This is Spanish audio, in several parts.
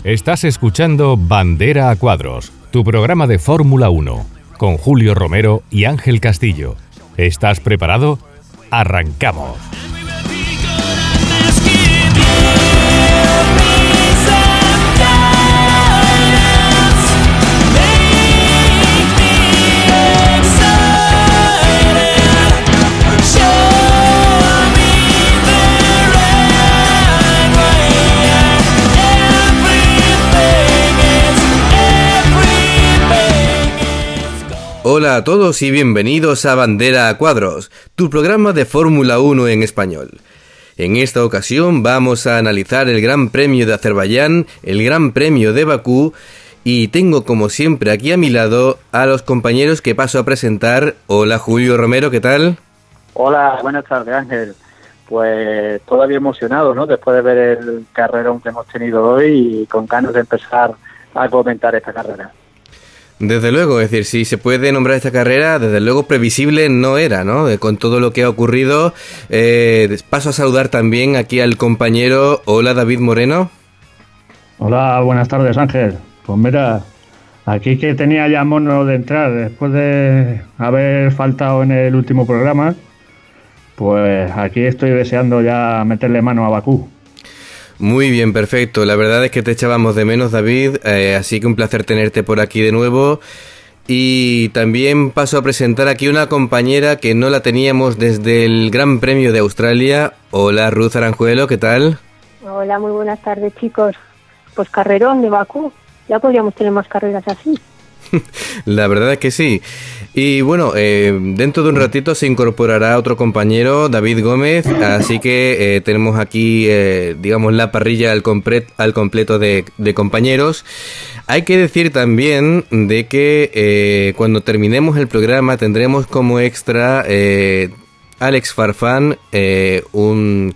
Estás escuchando Bandera a Cuadros, tu programa de Fórmula 1, con Julio Romero y Ángel Castillo. ¿Estás preparado? ¡Arrancamos! Hola a todos y bienvenidos a Bandera a Cuadros, tu programa de Fórmula 1 en español. En esta ocasión vamos a analizar el Gran Premio de Azerbaiyán, el Gran Premio de Bakú, y tengo como siempre aquí a mi lado a los compañeros que paso a presentar. Hola Julio Romero, ¿qué tal? Hola, buenas tardes Ángel. Pues todavía emocionado, ¿no? Después de ver el carrerón que hemos tenido hoy y con ganas de empezar a comentar esta carrera. Desde luego, es decir, si se puede nombrar esta carrera, desde luego previsible no era, ¿no? Con todo lo que ha ocurrido. Paso a saludar también aquí al compañero. Hola, David Moreno. Hola, buenas tardes, Ángel. Pues mira, aquí que tenía ya mono de entrar después de haber faltado en el último programa, pues aquí estoy deseando ya meterle mano a Bakú. Muy bien, perfecto. La verdad es que te echábamos de menos, David, así que un placer tenerte por aquí de nuevo. Y también paso a presentar aquí una compañera que no la teníamos desde el Gran Premio de Australia. Hola, Ruth Aranjuelo, ¿qué tal? Hola, muy buenas tardes, chicos. Pues carrerón de Bakú. Ya podríamos tener más carreras así. La verdad es que sí. Y bueno, dentro de un ratito se incorporará otro compañero, David Gómez, así que tenemos aquí, digamos, la parrilla al completo de compañeros. Hay que decir también de que cuando terminemos el programa tendremos como extra Alex Farfán, un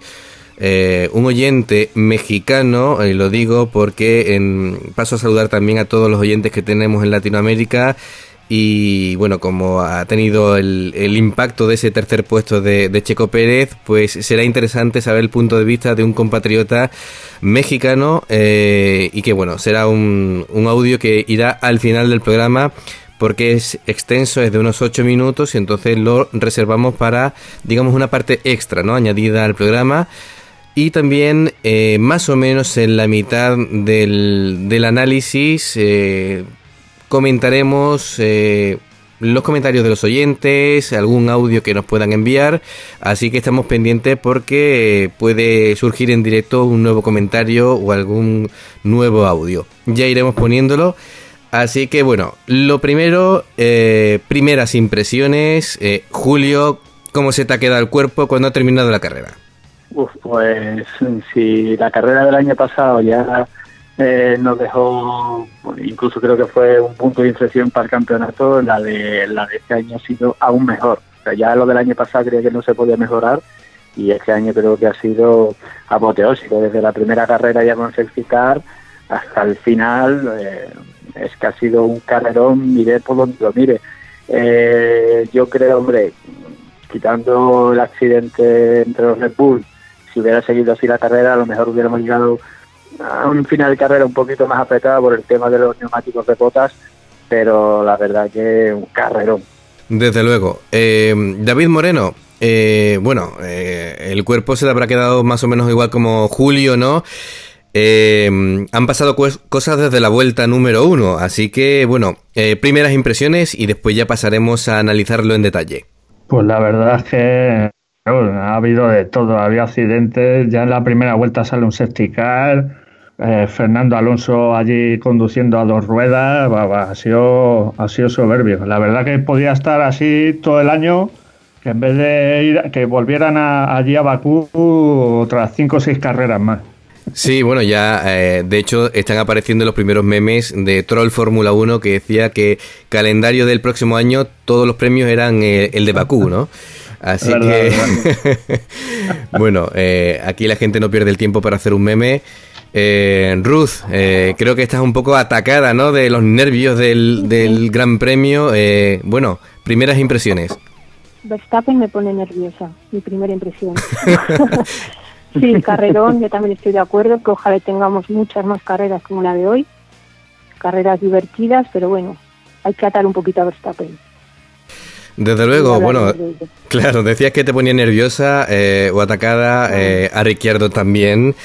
oyente mexicano, lo digo porque paso a saludar también a todos los oyentes que tenemos en Latinoamérica. Y bueno, como ha tenido el impacto de ese tercer puesto de Checo Pérez, pues será interesante saber el punto de vista de un compatriota mexicano, y que bueno, será un audio que irá al final del programa porque es extenso, es de unos 8 minutos y entonces lo reservamos para, digamos, una parte extra, ¿no?, añadida al programa. Y también más o menos en la mitad del análisis comentaremos los comentarios de los oyentes, algún audio que nos puedan enviar, así que estamos pendientes porque puede surgir en directo un nuevo comentario o algún nuevo audio. Ya iremos poniéndolo. Así que bueno, lo primero, primeras impresiones. Julio, ¿cómo se te ha quedado el cuerpo cuando ha terminado la carrera? Pues si la carrera del año pasado ya nos dejó, incluso creo que fue un punto de inflexión para el campeonato, la de este año ha sido aún mejor. O sea, ya lo del año pasado creía que no se podía mejorar y este año creo que ha sido apoteósico. Desde la primera carrera ya con safety car hasta el final, es que ha sido un carrerón, mire por donde lo mire. Yo creo, hombre, quitando el accidente entre los Red Bull, si hubiera seguido así la carrera, a lo mejor hubiéramos llegado a un final de carrera un poquito más apretado por el tema de los neumáticos de botas, pero la verdad que un carrerón. Desde luego. David Moreno, el cuerpo se le habrá quedado más o menos igual como Julio, ¿no? Han pasado cosas desde la vuelta número 1, así que, bueno, primeras impresiones y después ya pasaremos a analizarlo en detalle. Pues la verdad es que ha habido de todo, había accidentes, ya en la primera vuelta sale un safety car, Fernando Alonso allí conduciendo a dos ruedas, ha sido soberbio. La verdad que podía estar así todo el año, que en vez de que volvieran allí a Bakú otras 5 o 6 carreras más. Sí, bueno, ya de hecho están apareciendo los primeros memes de Troll Fórmula 1 que decía que calendario del próximo año todos los premios eran el de Bakú, ¿no? Así que, bueno, aquí la gente no pierde el tiempo para hacer un meme. Ruth, creo que estás un poco atacada, ¿no?, de los nervios del Gran Premio. Bueno, primeras impresiones. Verstappen me pone nerviosa, mi primera impresión. Sí, carrerón, yo también estoy de acuerdo, que ojalá tengamos muchas más carreras como la de hoy, carreras divertidas, pero bueno, hay que atar un poquito a Verstappen. Desde luego, bueno, claro, decías que te ponía nerviosa o atacada, a Ricciardo también,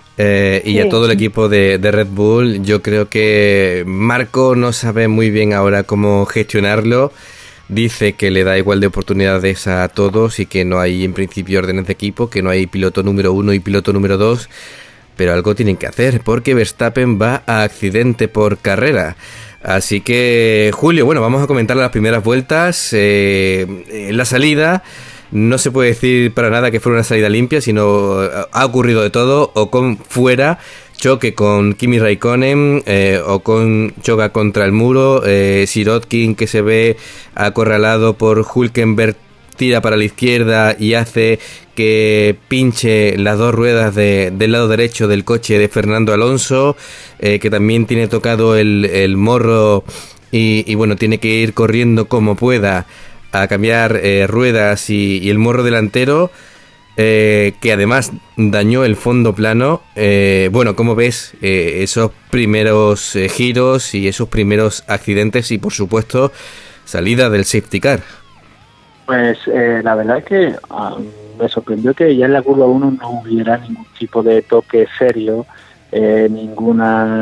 y a todo el equipo de Red Bull. Yo creo que Marco no sabe muy bien ahora cómo gestionarlo. Dice que le da igual de oportunidades a todos y que no hay en principio órdenes de equipo, que no hay piloto número 1 y piloto número 2, pero algo tienen que hacer porque Verstappen va a accidente por carrera. Así que, Julio, bueno, vamos a comentar las primeras vueltas. La salida, no se puede decir para nada que fuera una salida limpia, sino ha ocurrido de todo. Ocon fuera, choque con Kimi Raikkonen, Ocon choca contra el muro, Sirotkin, que se ve acorralado por Hülkenberg, tira para la izquierda y hace que pinche las dos ruedas del lado derecho del coche de Fernando Alonso, que también tiene tocado el morro y bueno, tiene que ir corriendo como pueda a cambiar ruedas y el morro delantero, que además dañó el fondo plano. Bueno, ¿cómo ves esos primeros giros y esos primeros accidentes y por supuesto salida del safety car? Pues la verdad es que me sorprendió que ya en la curva 1 no hubiera ningún tipo de toque serio, ningún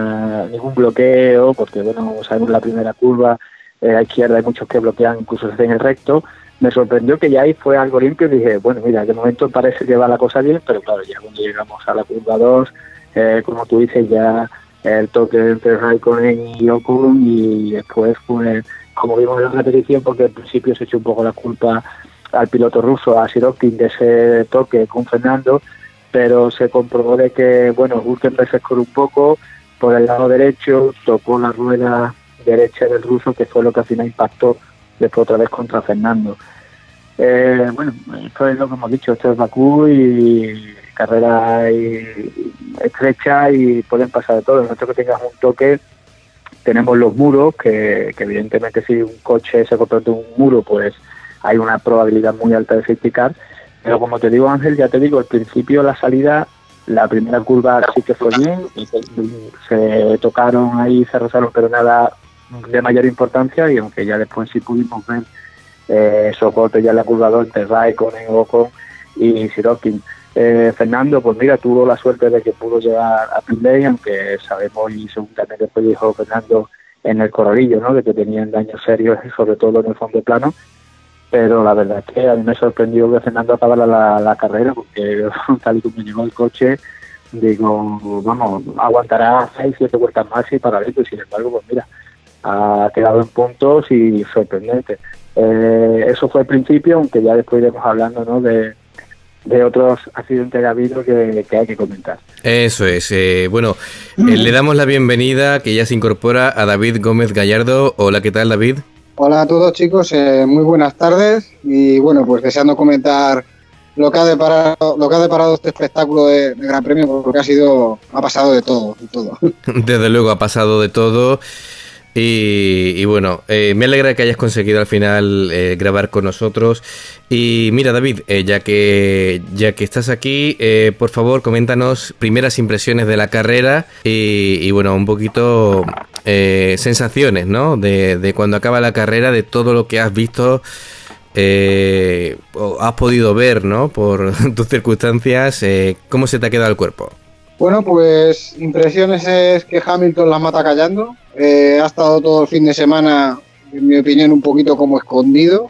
bloqueo, porque bueno, sabemos la primera curva a izquierda hay muchos que bloquean, incluso en el recto. Me sorprendió que ya ahí fue algo limpio y dije, bueno, mira, de momento parece que va la cosa bien, pero claro, ya cuando llegamos a la curva 2, como tú dices, ya el toque entre Raikkonen y Ocon, y después fue, como vimos en la repetición, porque al principio se echó un poco la culpa al piloto ruso, a Sirotkin, de ese toque con Fernando, pero se comprobó de que, bueno, Hülkenberg se escoró un poco por el lado derecho, tocó la rueda derecha del ruso, que fue lo que al final impactó después otra vez contra Fernando. Bueno, esto es lo que hemos dicho, esto es Bakú y carrera estrecha y pueden pasar de todo. En esto que tengas un toque, tenemos los muros, que evidentemente si un coche se convierte en un muro, pues hay una probabilidad muy alta de safety car, pero como te digo, Ángel, ya te digo, al principio la salida, la primera curva sí que fue bien, se tocaron ahí, se rozaron, pero nada de mayor importancia, y aunque ya después sí pudimos ver esos golpes ya en la curva 2 entre Raikkonen, Ocon y Sirotkin. Fernando, pues mira, tuvo la suerte de que pudo llegar a Pinley, aunque sabemos, y según también después dijo Fernando en el corralillo, ¿no?, de que tenían daños serios, sobre todo en el fondo plano. Pero la verdad es que a mí me sorprendió que Fernando acabara la carrera, porque tal y como llegó el coche, digo, vamos, aguantará 6-7 vueltas más y para ver, y sin embargo, pues mira, ha quedado en puntos y sorprendente. Eso fue el principio, aunque ya después iremos hablando, ¿no?, de otros accidentes que ha habido que hay que comentar. Eso es. Bueno, le damos la bienvenida, que ya se incorpora, a David Gómez Gallardo. Hola, ¿qué tal, David? Hola a todos, chicos, muy buenas tardes, y bueno, pues deseando comentar lo que ha deparado este espectáculo de Gran Premio, porque ha pasado de todo. Desde luego ha pasado de todo. Y bueno, me alegra que hayas conseguido al final grabar con nosotros. Y mira, David, ya que estás aquí, por favor, coméntanos primeras impresiones de la carrera y bueno, un poquito sensaciones, ¿no?, de cuando acaba la carrera, de todo lo que has visto, o has podido ver, ¿no?, por tus circunstancias. ¿Cómo se te ha quedado el cuerpo? Bueno, pues impresiones es que Hamilton las mata callando. Ha estado todo el fin de semana, en mi opinión, un poquito como escondido.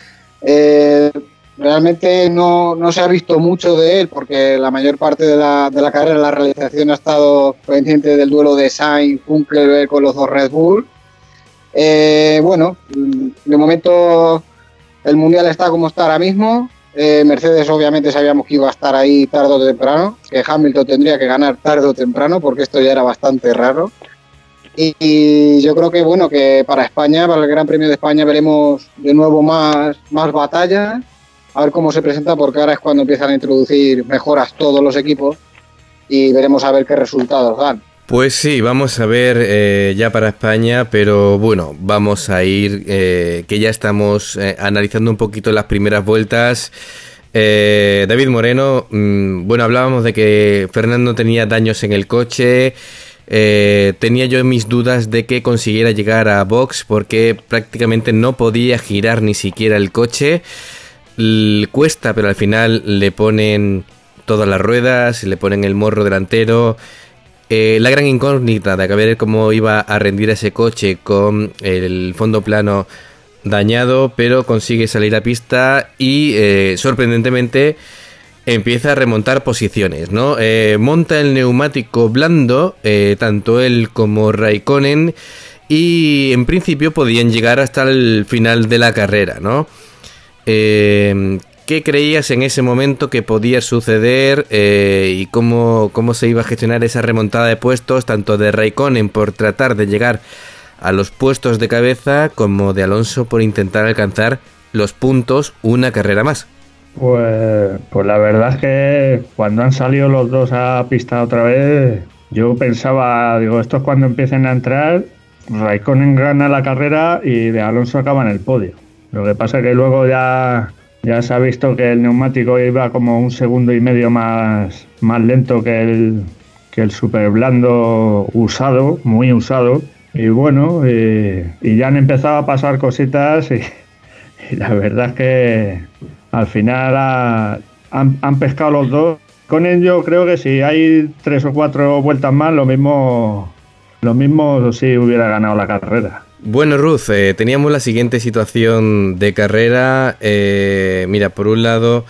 Realmente no se ha visto mucho de él, porque la mayor parte de la carrera, la realización, ha estado pendiente del duelo de Sainz-Hülkenberg con los dos Red Bull. Bueno, de momento el Mundial está como está ahora mismo. Mercedes obviamente sabíamos que iba a estar ahí tarde o temprano, que Hamilton tendría que ganar tarde o temprano, porque esto ya era bastante raro. Y yo creo que bueno, que para España, para el Gran Premio de España, veremos de nuevo más batallas, a ver cómo se presenta, porque ahora es cuando empiezan a introducir mejoras todos los equipos y veremos a ver qué resultados dan. Pues sí, vamos a ver ya para España, pero bueno, vamos a ir, que ya estamos analizando un poquito las primeras vueltas. David Moreno, bueno, hablábamos de que Fernando tenía daños en el coche. Tenía yo mis dudas de que consiguiera llegar a box porque prácticamente no podía girar ni siquiera el coche. Cuesta, pero al final le ponen todas las ruedas, le ponen el morro delantero. La gran incógnita de ver cómo iba a rendir ese coche con el fondo plano dañado, pero consigue salir a pista y sorprendentemente empieza a remontar posiciones, ¿no? Monta el neumático blando, tanto él como Raikkonen, y en principio podían llegar hasta el final de la carrera, ¿no? ¿Qué creías en ese momento que podía suceder y cómo se iba a gestionar esa remontada de puestos, tanto de Raikkonen por tratar de llegar a los puestos de cabeza como de Alonso por intentar alcanzar los puntos una carrera más? Pues la verdad es que cuando han salido los dos a pista otra vez, yo pensaba, digo, estos cuando empiecen a entrar, Raikkonen gana la carrera y de Alonso acaba en el podio. Lo que pasa es que luego ya se ha visto que el neumático iba como 1,5 segundos más lento que el super blando usado, muy usado. Y bueno, y ya han empezado a pasar cositas y la verdad es que al final han pescado los dos. Con ello creo que si hay 3 o 4 vueltas más, lo mismo sí hubiera ganado la carrera. Bueno, Ruth, teníamos la siguiente situación de carrera. Mira, por un lado,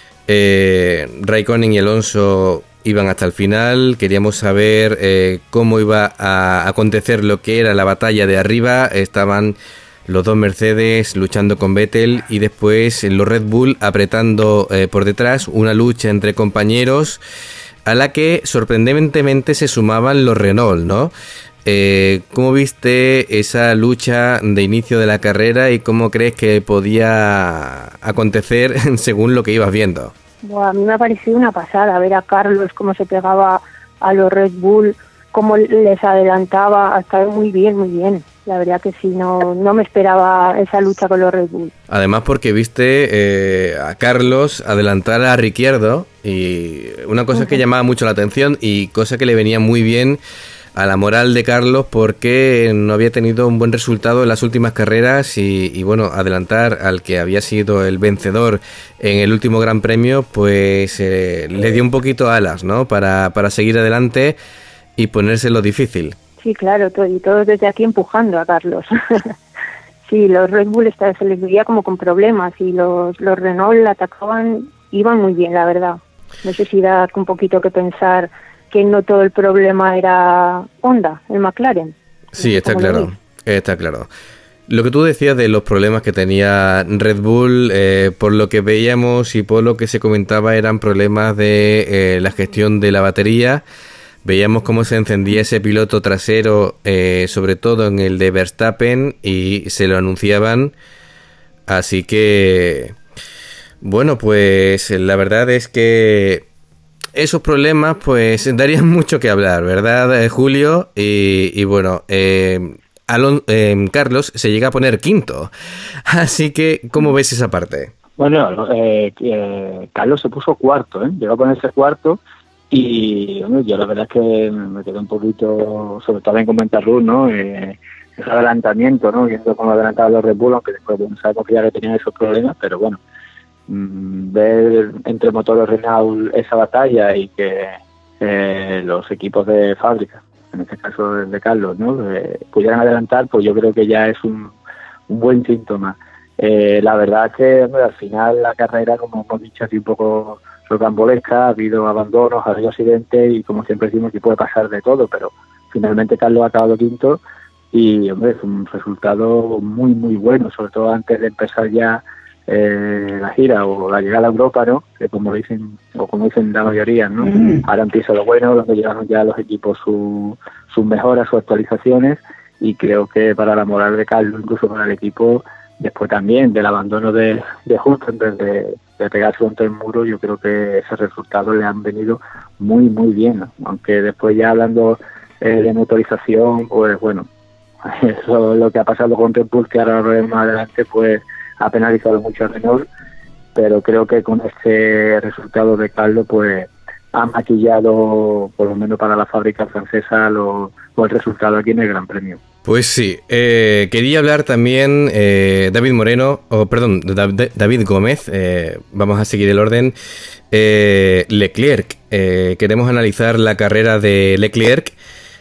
Raikkonen y Alonso iban hasta el final. Queríamos saber cómo iba a acontecer lo que era la batalla de arriba. Estaban los dos Mercedes luchando con Vettel y después los Red Bull apretando por detrás, una lucha entre compañeros a la que sorprendentemente se sumaban los Renault, ¿no? ¿Cómo viste esa lucha de inicio de la carrera y cómo crees que podía acontecer según lo que ibas viendo? Bueno, a mí me ha parecido una pasada ver a Carlos cómo se pegaba a los Red Bull, cómo les adelantaba, estaba muy bien, muy bien. La verdad que sí, no me esperaba esa lucha con los Red Bull. Además porque viste a Carlos adelantar a Ricciardo y una cosa que llamaba mucho la atención y cosa que le venía muy bien a la moral de Carlos porque no había tenido un buen resultado en las últimas carreras y bueno, adelantar al que había sido el vencedor en el último Gran Premio pues le dio un poquito alas, ¿no? Para seguir adelante y ponérselo difícil. Sí, claro, y todos desde aquí empujando a Carlos. Sí, los Red Bull se les veía como con problemas y los Renault atacaban, iban muy bien, la verdad. No sé si da un poquito que pensar que no todo el problema era Honda, el McLaren. Sí, está claro, está claro. Lo que tú decías de los problemas que tenía Red Bull, por lo que veíamos y por lo que se comentaba, eran problemas de la gestión de la batería. Veíamos cómo se encendía ese piloto trasero, sobre todo en el de Verstappen, y se lo anunciaban. Así que, bueno, pues la verdad es que esos problemas pues darían mucho que hablar, ¿verdad, Julio? Y bueno, Carlos se llega a poner quinto. Así que, ¿cómo ves esa parte? Bueno, Carlos se puso cuarto, llegó a ponerse cuarto. Y bueno, yo la verdad es que me quedé un poquito, sobre todo en comentar Ruth, ¿no? Ese adelantamiento, ¿no? Viendo cómo adelantaban los Red Bull, aunque después sabemos que ya que tenían esos problemas, pero bueno, ver entre motores Renault esa batalla y que los equipos de fábrica, en este caso de Carlos, ¿no? Pudieran adelantar, pues yo creo que ya es un buen síntoma. La verdad es que bueno, al final la carrera, como hemos dicho, así un poco rocambolesca, ha habido abandonos, ha habido accidentes y como siempre decimos que puede pasar de todo, pero finalmente Carlos ha acabado quinto y hombre, es un resultado muy muy bueno, sobre todo antes de empezar ya la gira o la llegada a Europa, ¿no? Que como dicen la mayoría, ¿no? Ahora empieza lo bueno, donde llegaron ya los equipos sus mejoras, sus actualizaciones, y creo que para la moral de Carlos, incluso para el equipo, después también del abandono de Hulkenberg, de pegarse contra el muro, yo creo que esos resultados le han venido muy muy bien, ¿no? Aunque después ya hablando de motorización, pues bueno, eso lo que ha pasado con Red Bull, que ahora lo vemos más adelante, pues ha penalizado mucho a Renault, pero creo que con este resultado de Carlos pues ha maquillado, por lo menos para la fábrica francesa, el resultado aquí en el Gran Premio. Pues sí, quería hablar también David Gómez, vamos a seguir el orden, Leclerc, queremos analizar la carrera de Leclerc,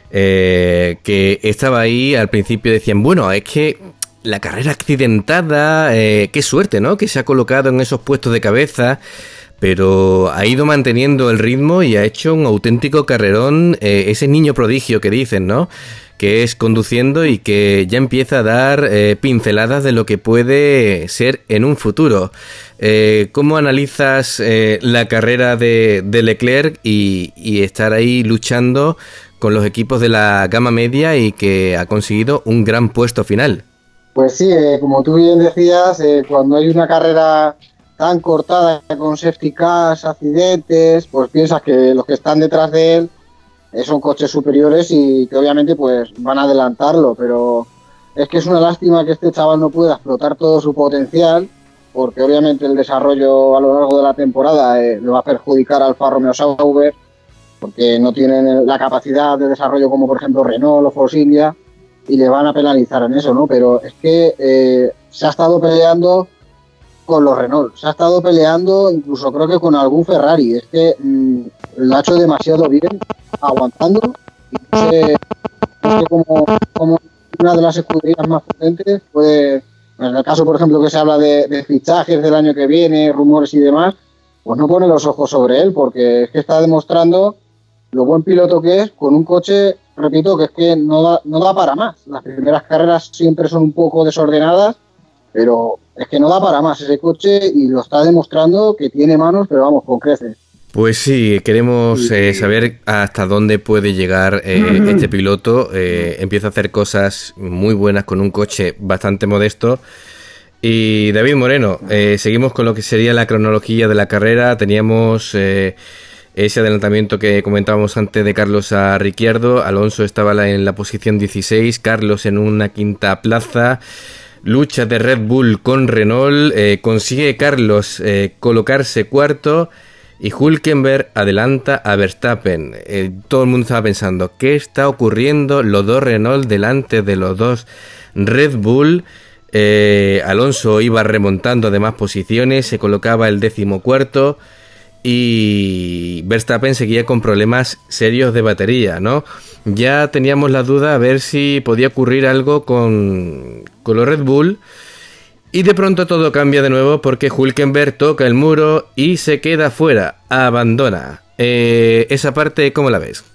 que estaba ahí, al principio decían, bueno, es que la carrera accidentada, qué suerte, ¿no?, que se ha colocado en esos puestos de cabeza, pero ha ido manteniendo el ritmo y ha hecho un auténtico carrerón, ese niño prodigio que dicen, ¿no?, que es conduciendo y que ya empieza a dar pinceladas de lo que puede ser en un futuro. ¿Cómo analizas la carrera de Leclerc y estar ahí luchando con los equipos de la gama media y que ha conseguido un gran puesto final? Pues sí, como tú bien decías, cuando hay una carrera tan cortada con safety cars, accidentes, pues piensas que los que están detrás de él son coches superiores y que obviamente pues van a adelantarlo, pero es que es una lástima que este chaval no pueda explotar todo su potencial, porque obviamente el desarrollo a lo largo de la temporada le va a perjudicar al Alfa Romeo Sauber, porque no tienen la capacidad de desarrollo como por ejemplo Renault o Force India, y le van a penalizar en eso, ¿no? Pero es que se ha estado peleando con los Renault, se ha estado peleando incluso creo que con algún Ferrari, es que lo ha hecho demasiado bien, aguantando, y no sé como una de las escuderías más potentes, pues en el caso por ejemplo que se habla de fichajes del año que viene, rumores y demás, pues no pone los ojos sobre él, porque es que está demostrando lo buen piloto que es, con un coche, repito, que es que no da para más. Las primeras carreras siempre son un poco desordenadas, pero es que no da para más ese coche y lo está demostrando que tiene manos, pero vamos, con creces. Pues sí, queremos saber hasta dónde puede llegar este piloto. Empieza a hacer cosas muy buenas con un coche bastante modesto. Y David Moreno, seguimos con lo que sería la cronología de la carrera. Teníamos ese adelantamiento que comentábamos antes de Carlos a Ricciardo. Alonso estaba en la posición 16, Carlos en una quinta plaza. Lucha de Red Bull con Renault, consigue Carlos colocarse cuarto y Hülkenberg adelanta a Verstappen. Todo el mundo estaba pensando, ¿qué está ocurriendo? Los dos Renault delante de los dos Red Bull. Alonso iba remontando de más posiciones, se colocaba el 14º y Verstappen seguía con problemas serios de batería, ¿no? Ya teníamos la duda a ver si podía ocurrir algo con los Red Bull y de pronto todo cambia de nuevo porque Hülkenberg toca el muro y se queda fuera, abandona. Esa parte, ¿cómo la ves?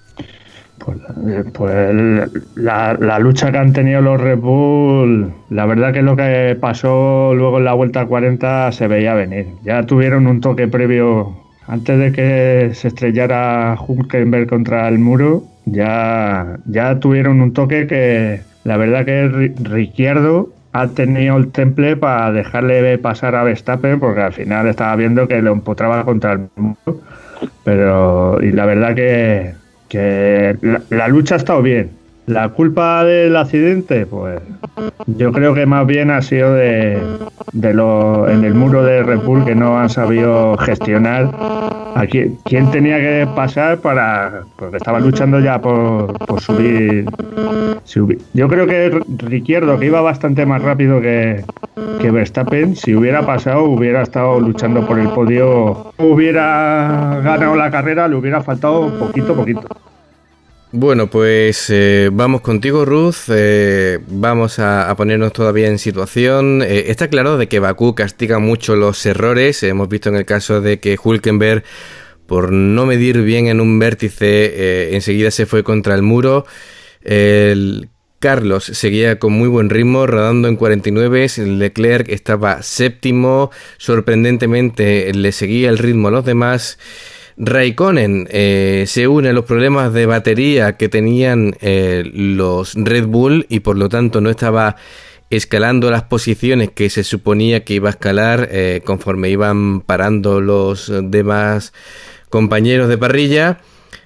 Pues la lucha que han tenido los Red Bull, la verdad que lo que pasó luego en la vuelta 40 se veía venir. Ya tuvieron un toque previo, antes de que se estrellara Hülkenberg contra el muro, ya tuvieron un toque que la verdad que Ricciardo ha tenido el temple para dejarle pasar a Verstappen, porque al final estaba viendo que lo empotraba contra el muro. Pero y la verdad que la lucha ha estado bien. La culpa del accidente, pues yo creo que más bien ha sido en el muro de Red Bull, que no han sabido gestionar a quién tenía que pasar porque estaba luchando ya por subir. Yo creo que Ricciardo, que iba bastante más rápido que Verstappen, si hubiera pasado, hubiera estado luchando por el podio, hubiera ganado la carrera, le hubiera faltado poquito. Bueno, pues vamos contigo, Ruth. Vamos a ponernos todavía en situación. Está claro de que Bakú castiga mucho los errores. Hemos visto en el caso de que Hülkenberg, por no medir bien en un vértice, enseguida se fue contra el muro. Carlos seguía con muy buen ritmo, rodando en 49. Leclerc estaba séptimo. Sorprendentemente le seguía el ritmo a los demás. Raikkonen se une a los problemas de batería que tenían los Red Bull y por lo tanto no estaba escalando las posiciones que se suponía que iba a escalar conforme iban parando los demás compañeros de parrilla.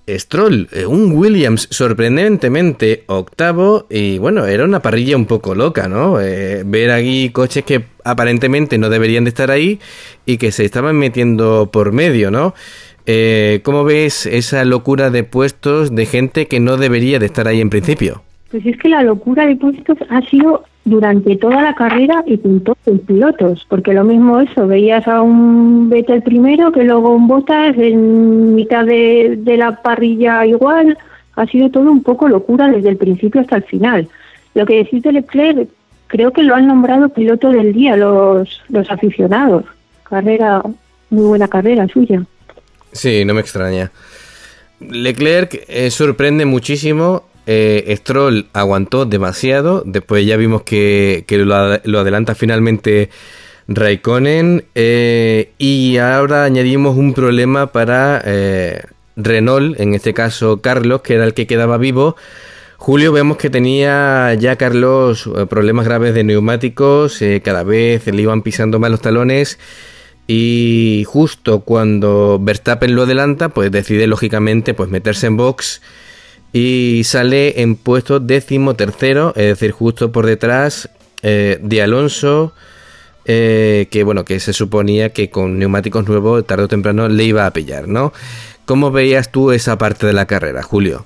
Stroll, un Williams sorprendentemente octavo, y bueno, era una parrilla un poco loca, ¿no? Ver aquí coches que aparentemente no deberían de estar ahí y que se estaban metiendo por medio, ¿no? ¿Cómo ves esa locura de puestos de gente que no debería de estar ahí en principio? Pues es que la locura de puestos ha sido durante toda la carrera y con todos los pilotos, porque lo mismo eso, veías a un Vettel primero, que luego un Bottas, en mitad de la parrilla igual, ha sido todo un poco locura desde el principio hasta el final. Lo que decís de Leclerc, creo que lo han nombrado piloto del día los aficionados. Muy buena carrera suya. Sí, no me extraña. Leclerc sorprende muchísimo. Stroll aguantó demasiado. Después ya vimos que lo adelanta finalmente Raikkonen. Y ahora añadimos un problema para Renault, en este caso Carlos, que era el que quedaba vivo. Julio, vemos que tenía ya Carlos problemas graves de neumáticos. Cada vez le iban pisando más los talones. Y justo cuando Verstappen lo adelanta, pues decide lógicamente pues meterse en box y sale en puesto 13º, es decir, justo por detrás de Alonso, que bueno, que se suponía que con neumáticos nuevos tarde o temprano le iba a pillar, ¿no? ¿Cómo veías tú esa parte de la carrera, Julio?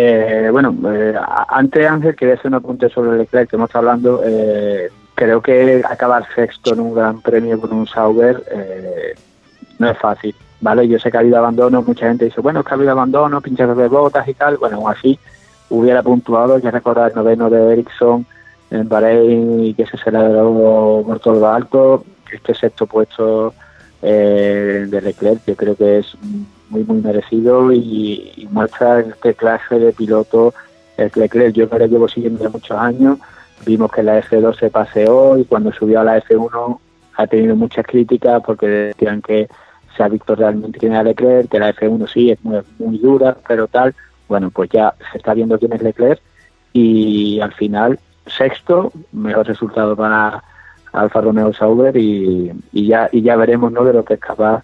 Antes, Ángel, quería hacer un apunte sobre Leclerc que hemos estado hablando. Creo que acabar sexto en un gran premio con un Sauber no es fácil, ¿vale? Yo sé que ha habido abandonos, mucha gente dice, bueno, es que ha habido abandonos, pinchados de botas y tal. Bueno, aún así hubiera puntuado. Hay que recordar el noveno de Ericsson en Bahrein y que se celebró por todo lo alto. Este sexto puesto de Leclerc yo creo que es muy merecido y muestra este clase de piloto el Leclerc. Yo que lo llevo siguiendo ya muchos años. Vimos que la F2 se paseó y cuando subió a la F1 ha tenido muchas críticas porque decían que se ha visto realmente quién era Leclerc, que la F1 sí es muy dura, pero tal. Bueno, pues ya se está viendo quién es Leclerc y al final sexto, mejor resultado para Alfa Romeo Sauber y ya veremos, ¿no?, de lo que es capaz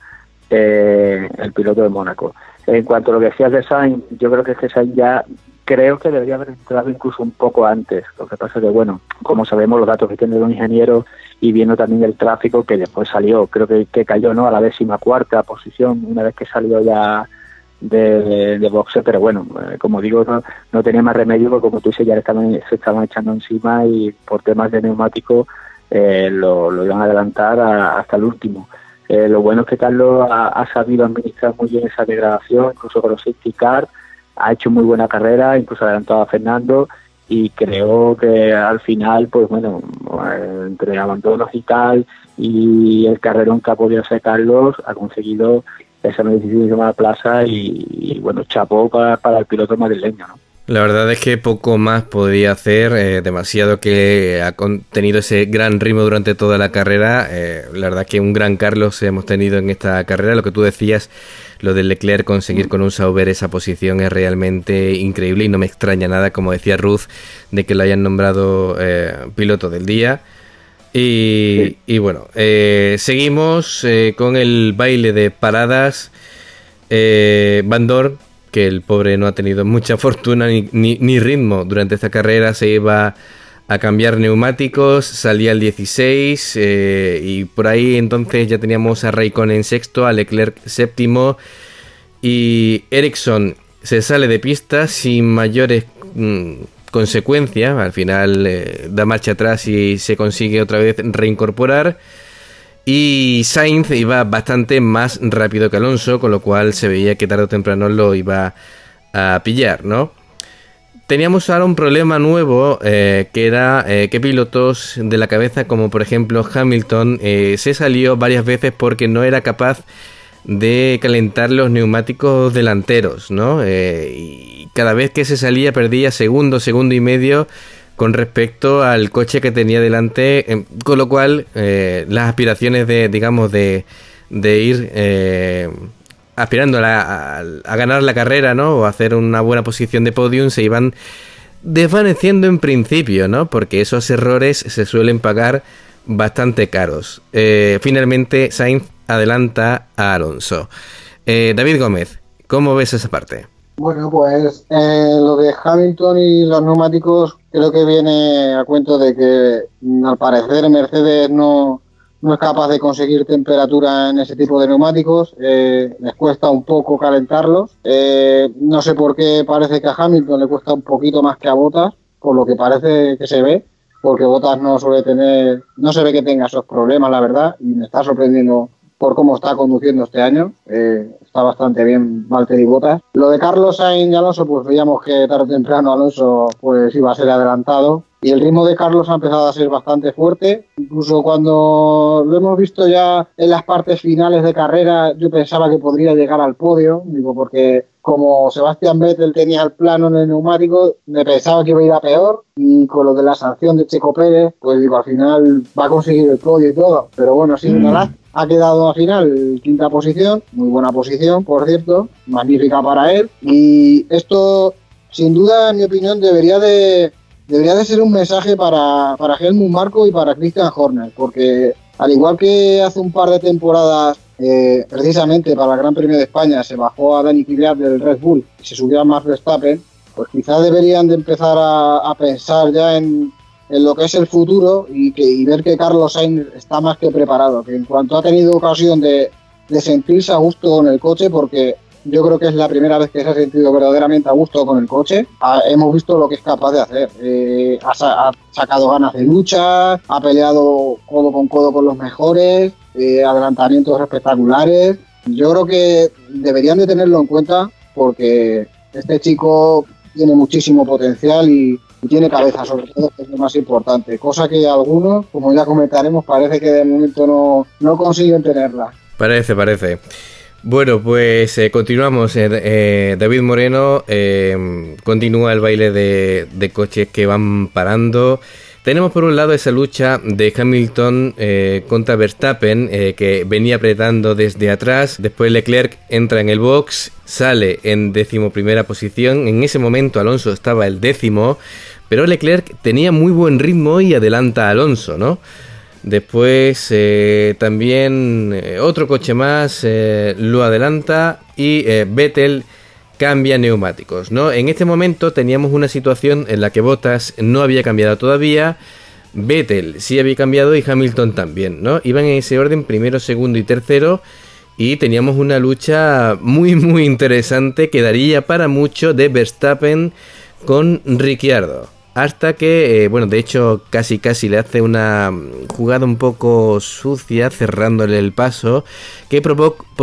el piloto de Mónaco. En cuanto a lo que decías de Sainz, yo creo que es que Sainz ya creo que debería haber entrado incluso un poco antes. Lo que pasa es que, bueno, como sabemos los datos que tiene un ingeniero y viendo también el tráfico que después salió, creo que cayó, ¿no?, a la 14ª posición una vez que salió ya de boxe, pero bueno, como digo, no tenía más remedio porque, como tú dices, ya se estaban echando encima y por temas de neumático lo iban a adelantar hasta el último. Lo bueno es que Carlos ha sabido administrar muy bien esa degradación, incluso con los safety car. Ha hecho muy buena carrera, incluso adelantado a Fernando y creo que al final, pues bueno, entre abandonos y tal y el carrerón que ha podido hacer Carlos, ha conseguido esa merecidísima plaza y bueno, chapó para el piloto madrileño, ¿no? La verdad es que poco más podía hacer, demasiado que ha tenido ese gran ritmo durante toda la carrera. La verdad es que un gran Carlos hemos tenido en esta carrera. Lo que tú decías, lo de Leclerc, conseguir con un Sauber esa posición es realmente increíble y no me extraña nada, como decía Ruth, de que lo hayan nombrado piloto del día. Y bueno, seguimos con el baile de paradas. Van Dorn, que el pobre no ha tenido mucha fortuna ni ritmo durante esta carrera, se iba a cambiar neumáticos, salía el 16 y por ahí entonces ya teníamos a Raikkonen sexto, a Leclerc séptimo y Ericsson se sale de pista sin mayores consecuencias. Al final da marcha atrás y se consigue otra vez reincorporar. Y Sainz iba bastante más rápido que Alonso, con lo cual se veía que tarde o temprano lo iba a pillar, ¿no? Teníamos ahora un problema nuevo, que era que pilotos de la cabeza, como por ejemplo Hamilton, se salió varias veces porque no era capaz de calentar los neumáticos delanteros, ¿no? Y cada vez que se salía perdía segundo y medio con respecto al coche que tenía delante, con lo cual las aspiraciones de ir aspirando a ganar la carrera, ¿no?, o hacer una buena posición de podium se iban desvaneciendo en principio, ¿no?, porque esos errores se suelen pagar bastante caros. Finalmente Sainz adelanta a Alonso. David Gómez, ¿cómo ves esa parte? Bueno, pues lo de Hamilton y los neumáticos creo que viene a cuento de que al parecer Mercedes no es capaz de conseguir temperatura en ese tipo de neumáticos, les cuesta un poco calentarlos. No sé por qué parece que a Hamilton le cuesta un poquito más que a Bottas, por lo que parece que se ve, porque Bottas no se ve que tenga esos problemas, la verdad, y me está sorprendiendo por cómo está conduciendo este año. Está bastante bien Valtteri Bottas. Lo de Carlos Sainz y Alonso, pues veíamos que tarde o temprano Alonso pues iba a ser adelantado. Y el ritmo de Carlos ha empezado a ser bastante fuerte. Incluso cuando lo hemos visto ya en las partes finales de carrera, yo pensaba que podría llegar al podio, digo, porque como Sebastian Vettel tenía el plano en el neumático, me pensaba que iba a ir a peor. Y con lo de la sanción de Checo Pérez, pues digo, al final va a conseguir el podio y todo. Pero bueno, sí, una ha quedado al final quinta posición, muy buena posición, por cierto, magnífica para él. Y esto, sin duda, en mi opinión, debería de ser un mensaje para Helmut Marko y para Christian Horner, porque al igual que hace un par de temporadas, precisamente para el Gran Premio de España, se bajó a Dani Kvyat del Red Bull y se subió a Max Verstappen, pues quizás deberían de empezar a pensar ya en lo que es el futuro y ver que Carlos Sainz está más que preparado, que en cuanto ha tenido ocasión de sentirse a gusto con el coche, porque yo creo que es la primera vez que se ha sentido verdaderamente a gusto con el coche, hemos visto lo que es capaz de hacer. Ha sacado ganas de lucha, ha peleado codo con los mejores, adelantamientos espectaculares. Yo creo que deberían de tenerlo en cuenta porque este chico tiene muchísimo potencial y tiene cabeza, sobre todo, que es lo más importante, cosa que algunos, como ya comentaremos, parece que de momento no consiguen tenerla. Parece. Bueno, pues continuamos. David Moreno continúa el baile de coches que van parando. Tenemos por un lado esa lucha de Hamilton contra Verstappen, que venía apretando desde atrás. Después Leclerc entra en el box, sale en 11ª posición. En ese momento Alonso estaba el 10º, pero Leclerc tenía muy buen ritmo y adelanta a Alonso, ¿no? Después también otro coche más lo adelanta y Vettel cambia neumáticos, ¿no? En este momento teníamos una situación en la que Bottas no había cambiado todavía, Vettel sí había cambiado y Hamilton también, ¿no? Iban en ese orden, primero, segundo y tercero, y teníamos una lucha muy interesante que daría para mucho de Verstappen con Ricciardo. Hasta que, de hecho, casi le hace una jugada un poco sucia, cerrándole el paso, que por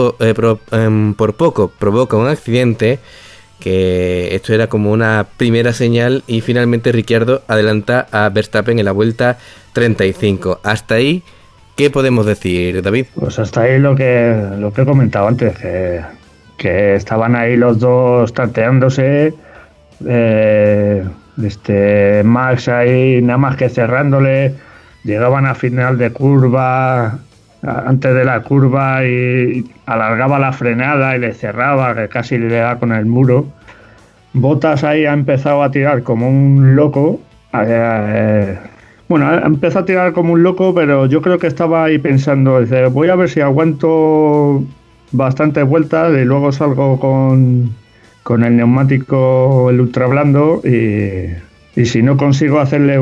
poco provoca un accidente, que esto era como una primera señal, y finalmente Ricciardo adelanta a Verstappen en la vuelta 35. Hasta ahí, ¿qué podemos decir, David? Pues hasta ahí lo que he comentado antes, que estaban ahí los dos tanteándose, Max ahí nada más que cerrándole, llegaban a final de curva, antes de la curva, y alargaba la frenada y le cerraba, que casi le da con el muro. Bottas ahí ha empezado a tirar como un loco, empezó a tirar como un loco, pero yo creo que estaba ahí pensando, dice, voy a ver si aguanto bastantes vueltas y luego salgo con el neumático, el ultra blando, y si no consigo hacerle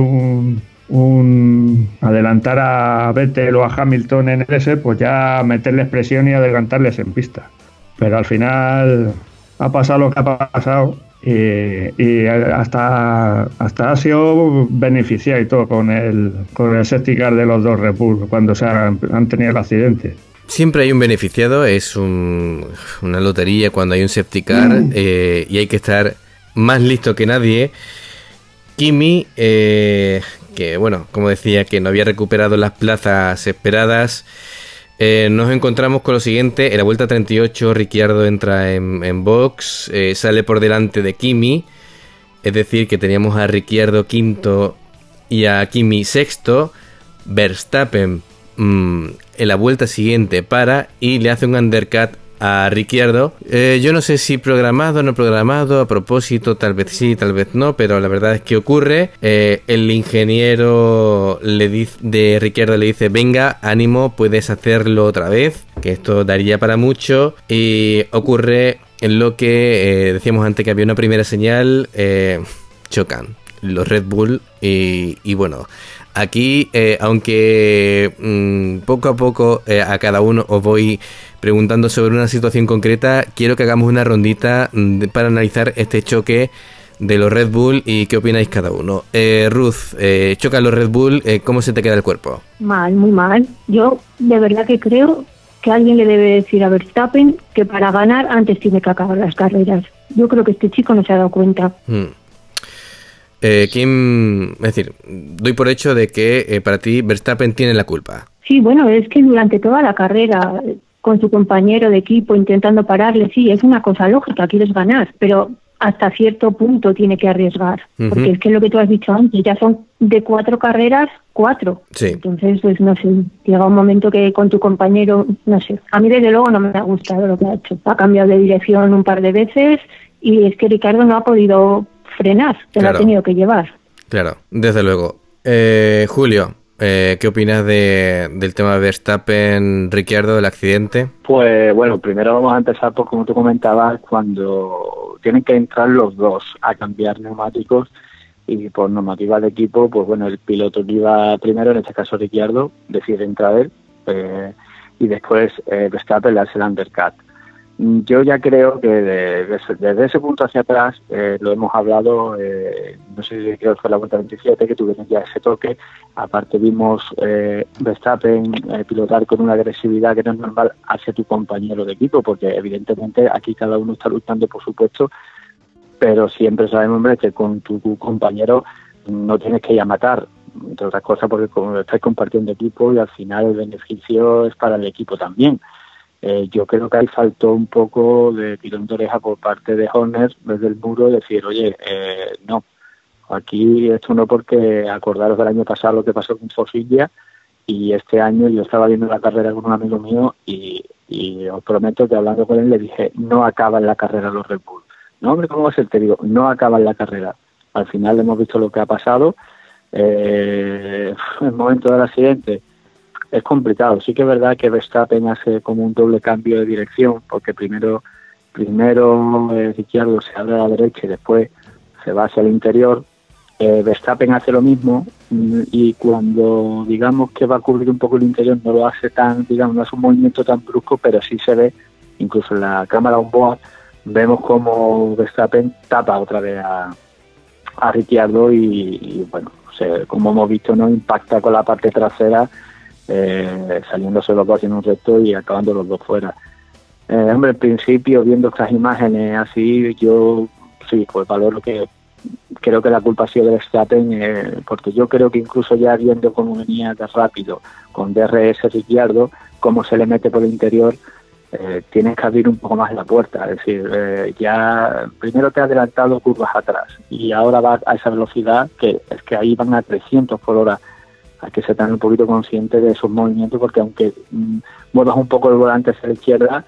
adelantar a Vettel o a Hamilton en el S, pues ya meterles presión y adelantarles en pista. Pero al final ha pasado lo que ha pasado y hasta ha sido beneficiado y todo con el safety car de los dos Red Bull cuando han tenido el accidente. Siempre hay un beneficiado, es una lotería cuando hay un safety car, y hay que estar más listo que nadie. Kimi, que como decía, que no había recuperado las plazas esperadas, nos encontramos con lo siguiente. En la vuelta 38 Ricciardo entra en box, sale por delante de Kimi, es decir que teníamos a Ricciardo quinto y a Kimi sexto. Verstappen en la vuelta siguiente para y le hace un undercut a Ricciardo. Yo no sé si programado o no programado, a propósito, tal vez sí, tal vez no, pero la verdad es que ocurre. El ingeniero de Ricciardo le dice, venga, ánimo, puedes hacerlo otra vez, que esto daría para mucho. Y ocurre en lo que decíamos antes que había una primera señal, chocan los Red Bull y bueno, aquí aunque poco a poco a cada uno os voy preguntando sobre una situación concreta, quiero que hagamos una rondita para analizar este choque de los Red Bull y qué opináis cada uno. Ruth, chocan los Red Bull, ¿cómo se te queda el cuerpo? Mal, muy mal. Yo de verdad que creo que alguien le debe decir a Verstappen que para ganar antes tiene que acabar las carreras. Yo creo que este chico no se ha dado cuenta. Kim, es decir, doy por hecho de que para ti Verstappen tiene la culpa. Sí, bueno, es que durante toda la carrera, con su compañero de equipo intentando pararle, sí, es una cosa lógica, quieres ganar, pero hasta cierto punto tiene que arriesgar, porque es que lo que tú has dicho antes, ya son de 4 carreras, 4. Sí. Entonces, pues no sé, llega un momento que con tu compañero, no sé, a mí desde luego no me ha gustado lo que ha hecho. Ha cambiado de dirección un par de veces y es que Ricardo no ha podido frenar, se lo ha tenido que llevar. Claro, desde luego. Julio, ¿qué opinas del tema de Verstappen-Ricciardo, del accidente? Pues bueno, primero vamos a empezar por, como tú comentabas, cuando tienen que entrar los dos a cambiar neumáticos y por normativa de equipo, pues bueno, el piloto que iba primero, en este caso Ricciardo, decide entrar él y después Verstappen le hace el undercut. Yo ya creo que desde ese punto hacia atrás, lo hemos hablado, no sé si creo que fue la vuelta 27, que tuvieron ya ese toque. Aparte vimos Verstappen pilotar con una agresividad que no es normal hacia tu compañero de equipo, porque evidentemente aquí cada uno está luchando por su puesto, pero siempre sabemos, hombre, que con tu compañero no tienes que ir a matar, entre otras cosas porque como estás compartiendo equipo y al final el beneficio es para el equipo también. Yo creo que ahí faltó un poco de tirón de oreja por parte de Horner desde el muro, decir, oye, no, aquí esto no, porque acordaros del año pasado lo que pasó con Force India, y este año yo estaba viendo la carrera con un amigo mío y os prometo que hablando con él le dije, no acaban la carrera los Red Bull. No, hombre, ¿cómo va a ser? Te digo, no acaban la carrera. Al final hemos visto lo que ha pasado. El momento del accidente es complicado. Sí que es verdad que Verstappen hace como un doble cambio de dirección, porque primero Ricciardo se abre a la derecha y después se va hacia el interior. Verstappen hace lo mismo y cuando digamos que va a cubrir un poco el interior no lo hace tan, digamos, no hace un movimiento tan brusco, pero sí se ve, incluso en la cámara on-board, vemos como Verstappen tapa otra vez a Ricciardo y bueno, como hemos visto, no impacta con la parte trasera, saliéndose los dos en un recto y acabando los dos fuera. Hombre, en principio, viendo estas imágenes así, yo sí, pues valoro que creo que la culpa ha sido de Verstappen, porque yo creo que incluso ya viendo cómo venía de rápido con DRS Ricciardo, cómo se le mete por el interior, tienes que abrir un poco más la puerta. Es decir, ya primero te ha adelantado curvas atrás y ahora va a esa velocidad que es que ahí van a 300 por hora. Hay que ser tan un poquito consciente de esos movimientos, porque aunque muevas un poco el volante hacia la izquierda,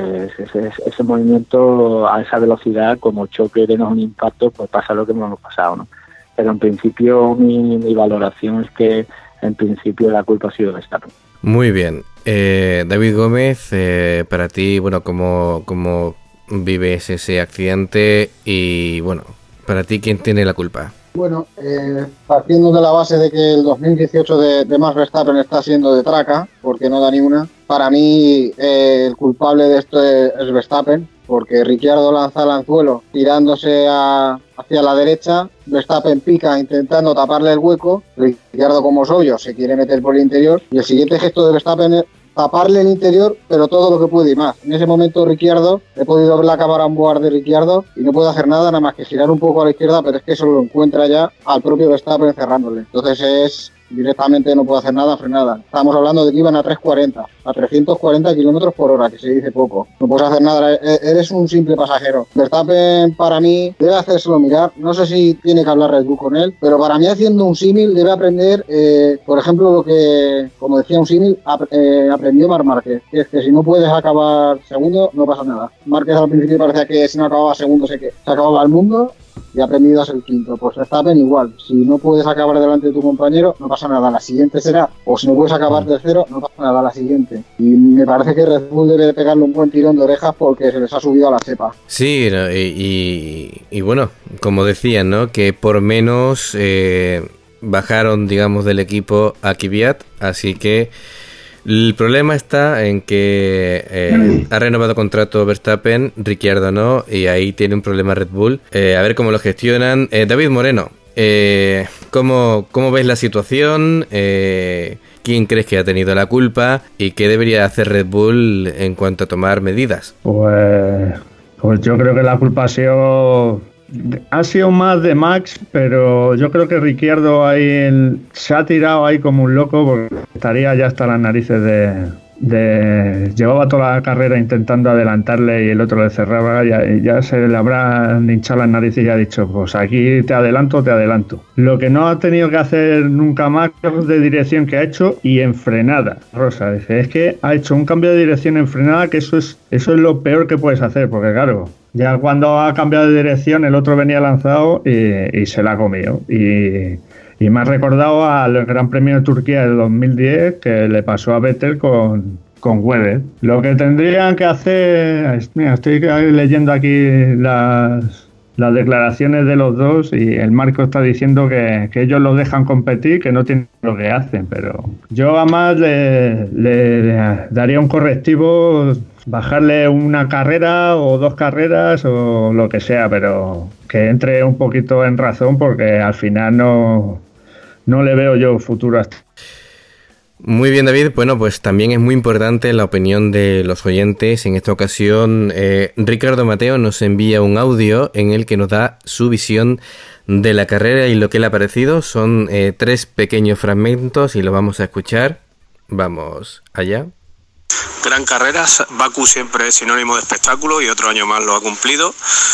ese movimiento a esa velocidad, como choque de un impacto, pues pasa lo que hemos pasado, ¿no? Pero en principio mi valoración es que en principio la culpa ha sido de Verstappen. Muy bien. David Gómez, para ti, bueno, ¿cómo vives ese accidente? Y bueno, para ti, ¿quién tiene la culpa? Bueno, partiendo de la base de que el 2018 de Max Verstappen está siendo de traca, porque no da ni una, para mí el culpable de esto es Verstappen, porque Ricciardo lanza el anzuelo tirándose hacia la derecha, Verstappen pica intentando taparle el hueco, Ricciardo, como soy yo, se quiere meter por el interior, y el siguiente gesto de Verstappen es taparle el interior, pero todo lo que puede y más. En ese momento Ricciardo, he podido ver la cámara on board de Ricciardo y no puede hacer nada más que girar un poco a la izquierda, pero es que eso lo encuentra ya al propio Verstappen cerrándole. Entonces directamente no puede hacer nada, frenada. Estamos hablando de que iban a 340, a 340 kilómetros por hora, que se dice poco. No puedes hacer nada, eres un simple pasajero. Verstappen, para mí, debe hacérselo mirar. No sé si tiene que hablar Red Bull con él, pero para mí, haciendo un símil, debe aprender, por ejemplo, lo que, como decía un símil, aprendió Marc Márquez, que es que si no puedes acabar segundo, no pasa nada. Márquez al principio parecía que si no acababa segundo se acababa el mundo. y ha aprendido a ser quinto. Pues Verstappen igual, si no puedes acabar delante de tu compañero, no pasa nada, la siguiente será, o si no puedes acabar tercero, no pasa nada, la siguiente. Y me parece que Red Bull debe de pegarle un buen tirón de orejas porque se les ha subido a la cepa. Sí, no, y bueno, como decían, ¿no? Que por menos bajaron, digamos, del equipo a Kvyat, así que el problema está en que ha renovado contrato Verstappen, Ricciardo no, y ahí tiene un problema Red Bull. A ver cómo lo gestionan. David Moreno, ¿cómo ves la situación? ¿Quién crees que ha tenido la culpa? ¿Y qué debería hacer Red Bull en cuanto a tomar medidas? Pues yo creo que la culpa ha sido más de Max, pero yo creo que Ricciardo ahí se ha tirado ahí como un loco porque estaría ya hasta las narices llevaba toda la carrera intentando adelantarle y el otro le cerraba y ya se le habrán hinchado las narices y ha dicho, pues aquí te adelanto. Lo que no ha tenido que hacer nunca más de dirección que ha hecho y en frenada. Rosa dice, es que ha hecho un cambio de dirección en frenada que eso es lo peor que puedes hacer, porque claro, ya cuando ha cambiado de dirección el otro venía lanzado y se la ha comido. Y me ha recordado al Gran Premio de Turquía del 2010 que le pasó a Vettel con Weber. Lo que tendrían que hacer... Mira, estoy leyendo aquí las declaraciones de los dos y el Marco está diciendo que ellos los dejan competir, que no tienen lo que hacen, pero yo además le daría un correctivo, bajarle una carrera o 2 carreras o lo que sea, pero que entre un poquito en razón porque al final no le veo yo futuro hasta. Muy bien, David. Bueno, pues también es muy importante la opinión de los oyentes. En esta ocasión, Ricardo Mateo nos envía un audio en el que nos da su visión de la carrera y lo que le ha parecido. Son 3 pequeños fragmentos y lo vamos a escuchar. Vamos allá. Gran carrera, Bakú siempre es sinónimo de espectáculo y otro año más lo ha cumplido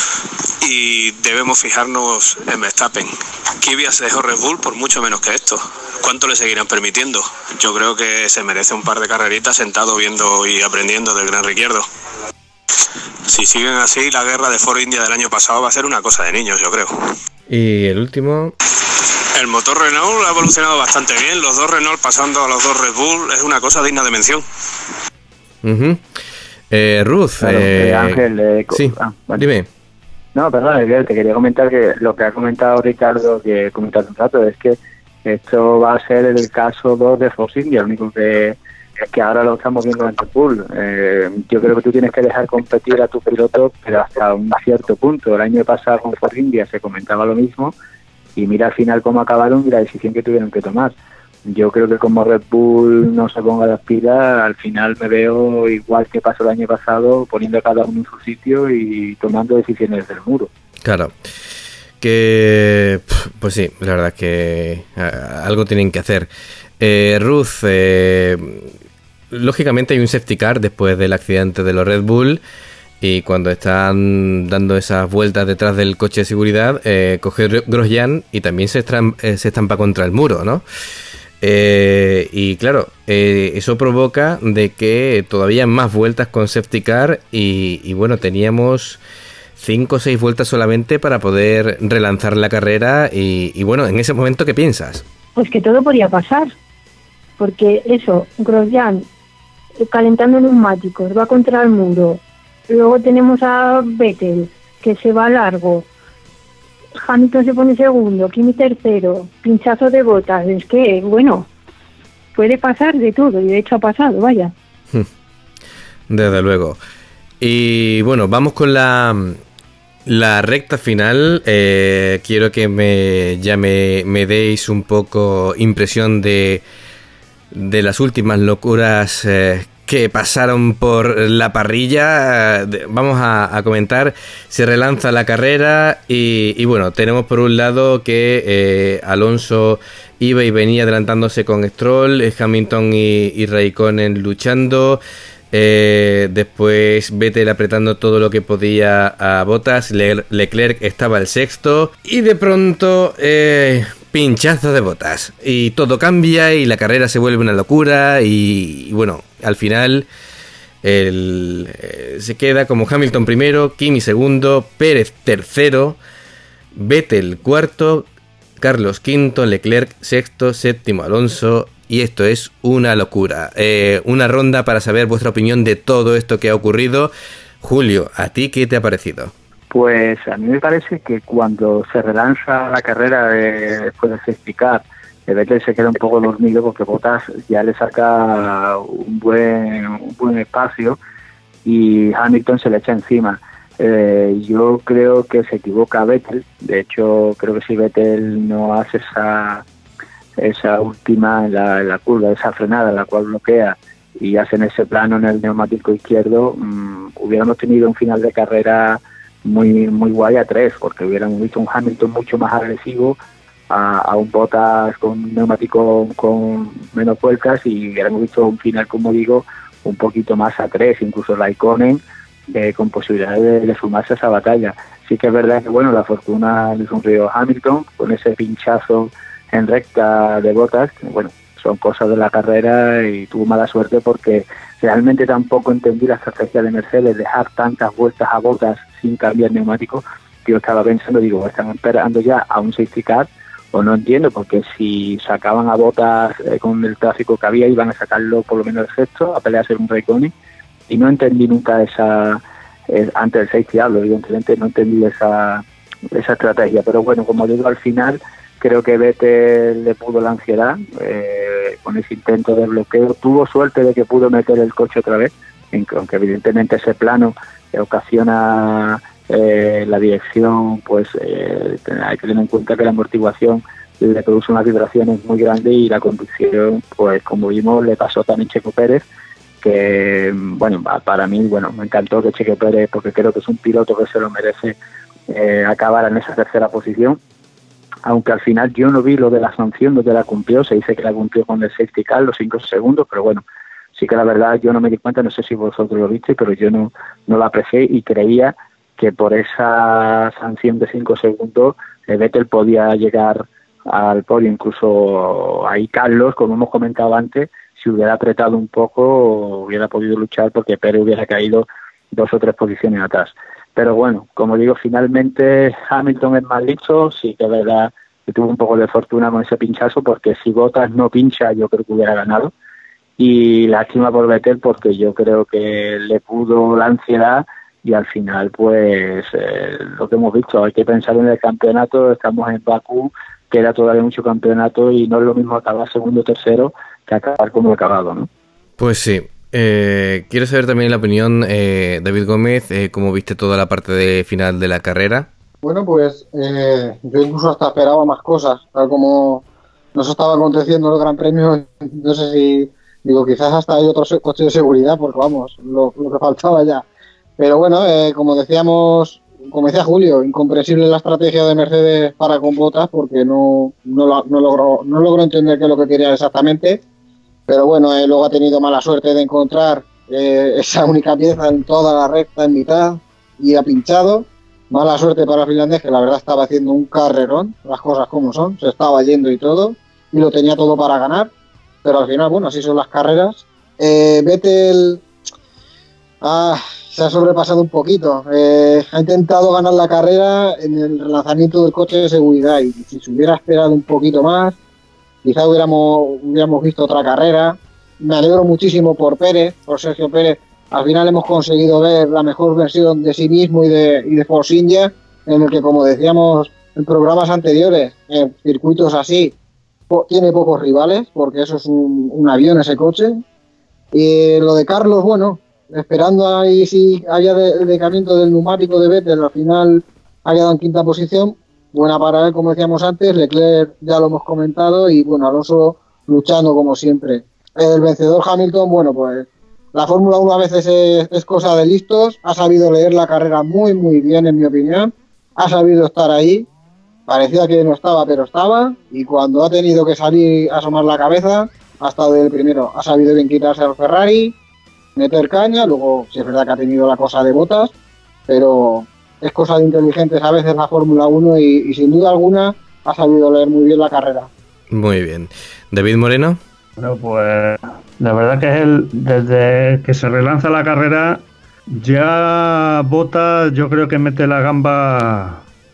y debemos fijarnos en Verstappen. Kvyat se dejó Red Bull por mucho menos que esto. ¿Cuánto le seguirán permitiendo? Yo creo que se merece un par de carreritas sentado viendo y aprendiendo del gran Ricciardo. Si siguen así, la guerra de Force India del año pasado va a ser una cosa de niños, yo creo. Y el último... El motor Renault ha evolucionado bastante bien. Los 2 Renault pasando a los 2 Red Bull es una cosa digna de mención. Ruth, claro, Ángel, sí, bueno. Dime. No, perdón, te quería comentar que lo que ha comentado Ricardo, que he comentado un rato, es que esto va a ser el caso 2 de Force India, lo único que es que ahora lo estamos viendo en Red Bull. Yo creo que tú tienes que dejar competir a tu piloto, pero hasta un cierto punto. El año pasado con Force India se comentaba lo mismo, y mira al final cómo acabaron y la decisión que tuvieron que tomar. Yo creo que como Red Bull no se ponga las pilas, al final me veo igual que pasó el año pasado, poniendo a cada uno en su sitio y tomando decisiones del muro. Claro, que pues sí, la verdad es que algo tienen que hacer. Ruth, lógicamente hay un safety car después del accidente de los Red Bull. Y cuando están dando esas vueltas detrás del coche de seguridad, coge Grosjean y también se estampa contra el muro, ¿no? Y claro, eso provoca de que todavía más vueltas con safety car y bueno, teníamos 5 o 6 vueltas solamente para poder relanzar la carrera y bueno, en ese momento, ¿qué piensas? Pues que todo podía pasar, porque eso, Grosjean calentando neumáticos, va contra el muro. Luego tenemos a Vettel, que se va largo. Hamilton se pone segundo, Kimi tercero, pinchazo de botas. Es que, bueno, puede pasar de todo, y de hecho ha pasado, vaya. Desde luego. Y bueno, vamos con la recta final. Quiero que me deis un poco impresión de las últimas locuras que pasaron por la parrilla. Vamos a comentar. Se relanza la carrera y bueno, tenemos por un lado que Alonso iba y venía adelantándose con Stroll, Hamilton y Raikkonen luchando, después Vettel apretando todo lo que podía a Bottas, Leclerc estaba el sexto y de pronto pinchazo de Bottas y todo cambia y la carrera se vuelve una locura y bueno, al final se queda como Hamilton primero, Kimi segundo, Pérez tercero, Vettel cuarto, Carlos quinto, Leclerc sexto, séptimo Alonso, y esto es una locura. Una ronda para saber vuestra opinión de todo esto que ha ocurrido. Julio, ¿a ti qué te ha parecido? Pues a mí me parece que cuando se relanza la carrera después de safety car, Vettel se queda un poco dormido porque Bottas ya le saca un buen espacio y Hamilton se le echa encima. Yo creo que se equivoca Vettel. De hecho, creo que si Vettel no hace esa última en la curva, esa frenada en la cual bloquea y hacen ese plano en el neumático izquierdo, hubiéramos tenido un final de carrera muy guay a 3, porque hubiéramos visto un Hamilton mucho más agresivo a un Bottas con un neumático con menos vueltas, y hubiéramos visto un final, como digo, un poquito más a 3, incluso Raikkonen con posibilidades de sumarse a esa batalla. Sí que es verdad que bueno, la fortuna le sonrió a Hamilton con ese pinchazo en recta de Bottas, que, bueno, son cosas de la carrera, y tuvo mala suerte porque realmente tampoco entendí la estrategia de Mercedes, dejar tantas vueltas a Bottas sin cambiar neumático. Yo estaba pensando, digo, ¿están esperando ya a un safety car? O no entiendo, porque si sacaban a Bottas con el tráfico que había, iban a sacarlo por lo menos el sexto, a pelearse un Raikkonen, y no entendí nunca antes del safety, evidentemente no entendí esa estrategia. Pero bueno, como digo, al final creo que Vettel le pudo la ansiedad con ese intento de bloqueo. Tuvo suerte de que pudo meter el coche otra vez, aunque evidentemente ese plano ocasiona la dirección, pues hay que tener en cuenta que la amortiguación le produce unas vibraciones muy grandes, y la conducción, pues como vimos, le pasó también Checo Pérez, que bueno, para mí, bueno, me encantó que Checo Pérez, porque creo que es un piloto que se lo merece, acabar en esa tercera posición. Aunque al final yo no vi lo de la sanción, donde la cumplió. Se dice que la cumplió con el safety car, los 5 segundos, pero bueno, sí que la verdad yo no me di cuenta, no sé si vosotros lo viste, pero yo no la aprecié, y creía que por esa sanción de 5 segundos Vettel podía llegar al podio. Incluso ahí Carlos, como hemos comentado antes, si hubiera apretado un poco hubiera podido luchar, porque Pérez hubiera caído 2 o 3 posiciones atrás. Pero bueno, como digo, finalmente Hamilton es más listo. Sí que es verdad que tuvo un poco de fortuna con ese pinchazo, porque si Bottas no pincha, yo creo que hubiera ganado. Y lástima por Vettel, porque yo creo que le pudo la ansiedad, y al final pues lo que hemos visto, hay que pensar en el campeonato. Estamos en Bakú, queda todavía mucho campeonato, y no es lo mismo acabar segundo o tercero que acabar como acabado, ¿no? Pues sí. Quiero saber también la opinión, David Gómez, cómo viste toda la parte de final de la carrera. Bueno, pues yo incluso hasta esperaba más cosas, tal como nos estaba aconteciendo el Gran Premio. No sé si, digo, quizás hasta hay otros coches de seguridad, porque vamos, lo que faltaba ya. Pero bueno, como decía Julio, incomprensible la estrategia de Mercedes para con Bottas, porque no logró entender qué es lo que quería exactamente. Pero bueno, luego ha tenido mala suerte de encontrar esa única pieza en toda la recta en mitad, y ha pinchado. Mala suerte para el finlandés, que la verdad estaba haciendo un carrerón, las cosas como son, se estaba yendo y todo, y lo tenía todo para ganar. Pero al final, bueno, así son las carreras. Vettel se ha sobrepasado un poquito. Ha intentado ganar la carrera en el relanzamiento del coche de seguridad, y si se hubiera esperado un poquito más, quizá hubiéramos visto otra carrera. Me alegro muchísimo por Sergio Pérez. Al final hemos conseguido ver la mejor versión de sí mismo y de Force India, en el que, como decíamos en programas anteriores, en circuitos así tiene pocos rivales, porque eso es un avión, ese coche. Y lo de Carlos, bueno, esperando ahí si haya el decamiento del neumático de Vettel, al final ha quedado en quinta posición. Buena para él, como decíamos antes. Leclerc ya lo hemos comentado, y bueno, Alonso luchando como siempre. El vencedor Hamilton, bueno, pues la Fórmula 1 a veces es cosa de listos. Ha sabido leer la carrera muy bien, en mi opinión. Ha sabido estar ahí. Parecía que no estaba, pero estaba. Y cuando ha tenido que salir a asomar la cabeza, ha estado el primero. Ha sabido bien quitarse al Ferrari, meter caña. Luego, sí es verdad que ha tenido la cosa de Bottas, pero es cosa de inteligentes a veces la Fórmula 1, y sin duda alguna ha sabido leer muy bien la carrera. Muy bien. ¿David Moreno? Bueno, pues la verdad que desde que se relanza la carrera, ya Bottas yo creo que mete la gamba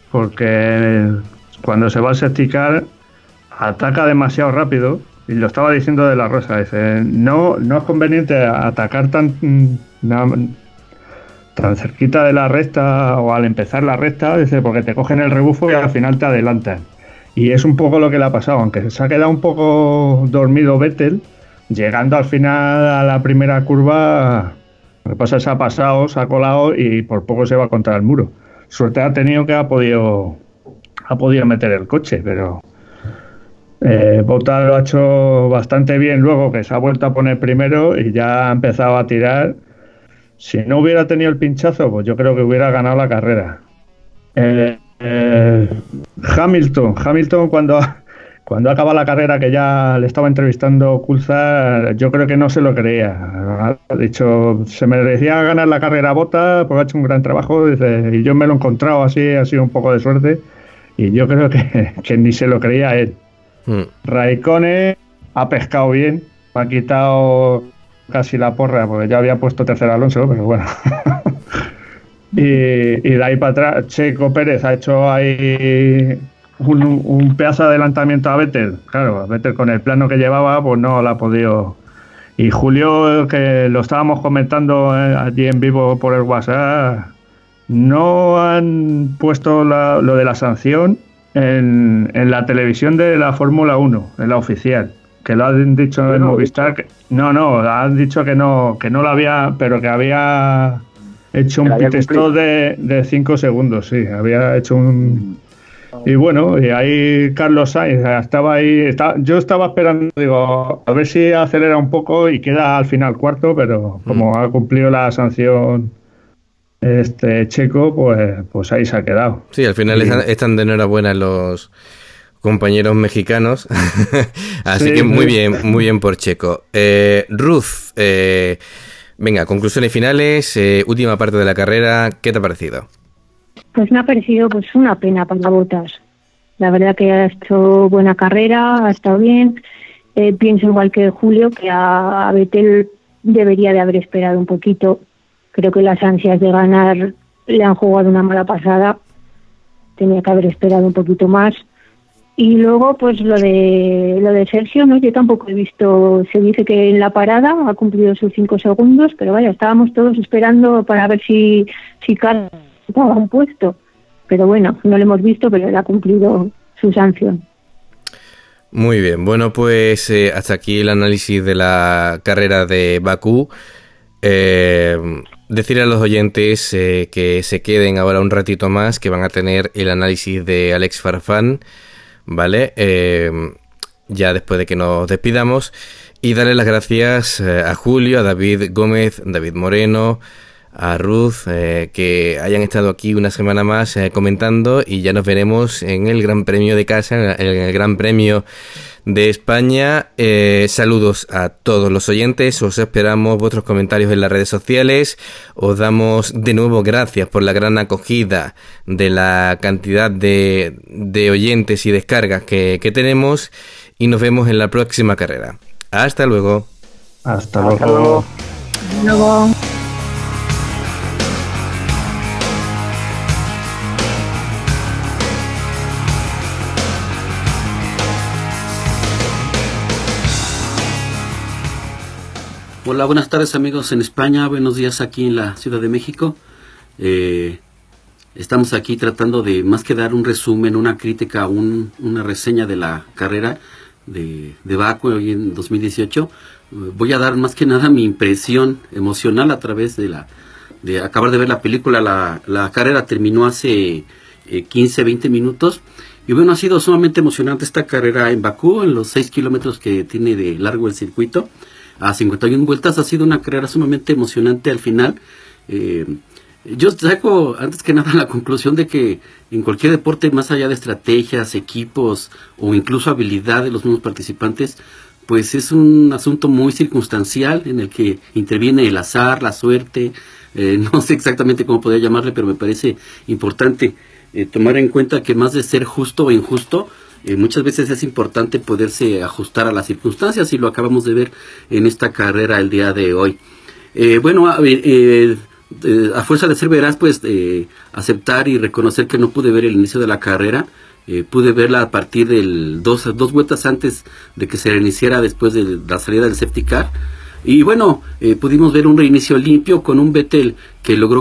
porque cuando se va al safety car ataca demasiado rápido, y lo estaba diciendo de la Rosa, dice, no es conveniente atacar tan cerquita de la recta o al empezar la recta, dice, porque te cogen el rebufo y al final te adelantan. Y es un poco lo que le ha pasado, aunque se ha quedado un poco dormido Vettel, llegando al final a la primera curva, lo que pasa es que se ha pasado, se ha colado y por poco se va contra el muro. Suerte ha tenido que ha podido meter el coche, pero Bottas lo ha hecho bastante bien luego, que se ha vuelto a poner primero y ya ha empezado a tirar. Si no hubiera tenido el pinchazo, pues yo creo que hubiera ganado la carrera. Hamilton cuando acaba la carrera, que ya le estaba entrevistando Coulthard, yo creo que no se lo creía. Ha dicho, se merecía ganar la carrera Bottas porque ha hecho un gran trabajo, dice, y yo me lo he encontrado así, ha sido un poco de suerte, y yo creo que ni se lo creía él. Raikkonen ha pescado bien, me ha quitado casi la porra porque ya había puesto tercero Alonso, pero bueno. Y de ahí para atrás, Checo Pérez ha hecho ahí un pedazo de adelantamiento a Vettel. Claro, a Vettel con el plano que llevaba, pues no lo ha podido. Y Julio, que lo estábamos comentando allí en vivo por el WhatsApp, no han puesto lo de la sanción en la televisión de la Fórmula 1, en la oficial. Que lo han dicho en Movistar. Han dicho que no lo había, pero que había hecho un pit stop de 5 segundos, sí, había hecho un... Y bueno, y ahí Carlos Sainz estaba ahí, yo estaba esperando, digo, a ver si acelera un poco y queda al final cuarto, pero como ha cumplido la sanción Checo, pues ahí se ha quedado. Sí, al final están de enhorabuena los compañeros mexicanos, así que muy bien por Checo. Ruth, venga, conclusiones finales, última parte de la carrera, ¿qué te ha parecido? Pues me ha parecido pues una pena para Bottas. La verdad que ha hecho buena carrera, ha estado bien. Pienso igual que Julio, que a Vettel debería de haber esperado un poquito. Creo que las ansias de ganar le han jugado una mala pasada. Tenía que haber esperado un poquito más. Y luego, pues lo de Sergio, ¿no? Yo tampoco he visto, se dice que en la parada ha cumplido sus 5 segundos, pero vaya, estábamos todos esperando para ver si Carlos daba un puesto. Pero bueno, no lo hemos visto, pero él ha cumplido su sanción. Muy bien, bueno, pues hasta aquí el análisis de la carrera de Bakú. Decir a los oyentes que se queden ahora un ratito más, que van a tener el análisis de Alex Farfán, ¿vale? Ya después de que nos despidamos, y darle las gracias a Julio, a David Gómez, David Moreno, a Ruth, que hayan estado aquí una semana más comentando, y ya nos veremos en el Gran Premio de casa, en el Gran Premio de España. Saludos a todos los oyentes, os esperamos vuestros comentarios en las redes sociales, os damos de nuevo gracias por la gran acogida de la cantidad de oyentes y descargas que tenemos, y nos vemos en la próxima carrera. Hasta luego. Hasta luego. Hasta luego. Hola, buenas tardes amigos en España, buenos días aquí en la Ciudad de México. Estamos aquí tratando de más que dar un resumen, una crítica, una reseña de la carrera de Bakú hoy en 2018. Voy a dar más que nada mi impresión emocional a través de acabar de ver la película. La carrera terminó hace 15-20 minutos. Y bueno, ha sido sumamente emocionante esta carrera en Bakú, en los 6 kilómetros que tiene de largo el circuito. A 51 vueltas ha sido una carrera sumamente emocionante al final. Yo saco antes que nada la conclusión de que en cualquier deporte, más allá de estrategias, equipos o incluso habilidad de los mismos participantes, pues es un asunto muy circunstancial en el que interviene el azar, la suerte, no sé exactamente cómo podría llamarle, pero me parece importante tomar en cuenta que más de ser justo o injusto, muchas veces es importante poderse ajustar a las circunstancias, y lo acabamos de ver en esta carrera el día de hoy. a fuerza de ser veraz, pues aceptar y reconocer que no pude ver el inicio de la carrera. Pude verla a partir de dos vueltas antes de que se reiniciara después de la salida del safety car. Y bueno, pudimos ver un reinicio limpio con un Vettel que logró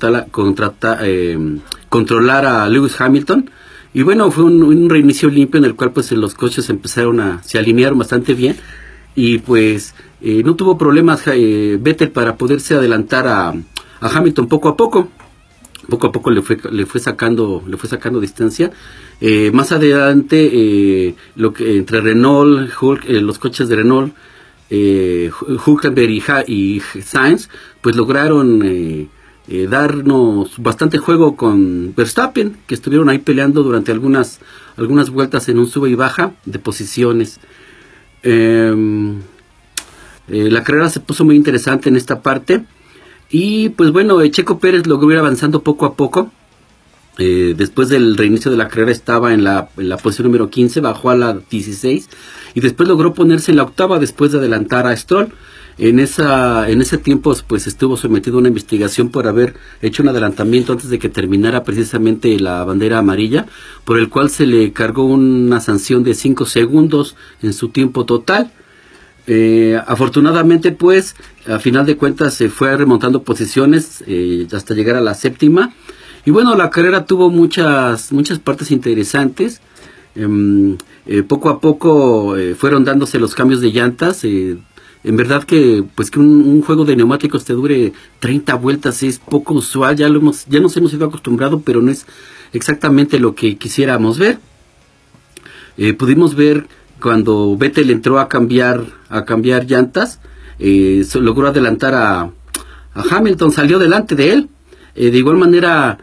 controlar a Lewis Hamilton. Y bueno, fue un reinicio limpio en el cual pues los coches se alinearon bastante bien. Y pues no tuvo problemas Vettel para poderse adelantar a Hamilton poco a poco. Poco a poco le fue sacando distancia. Más adelante, entre Renault, los coches de Renault, Hülkenberg y Sainz, pues lograron darnos bastante juego con Verstappen, que estuvieron ahí peleando durante algunas vueltas en un sube y baja de posiciones. La carrera se puso muy interesante en esta parte. Y pues bueno, Checo Pérez logró ir avanzando poco a poco. Después del reinicio de la carrera estaba en la posición número 15, bajó a la 16 y después logró ponerse en la octava después de adelantar a Stroll. En ese tiempo pues estuvo sometido a una investigación por haber hecho un adelantamiento antes de que terminara precisamente la bandera amarilla, por el cual se le cargó una sanción de 5 segundos en su tiempo total. Afortunadamente pues a final de cuentas se fue remontando posiciones hasta llegar a la séptima. Y bueno, la carrera tuvo muchas partes interesantes. Poco a poco fueron dándose los cambios de llantas. En verdad que pues que un juego de neumáticos te dure 30 vueltas es poco usual. Ya nos hemos ido acostumbrado, pero no es exactamente lo que quisiéramos ver. Pudimos ver cuando Vettel entró a cambiar llantas, logró adelantar a Hamilton, salió delante de él. De igual manera,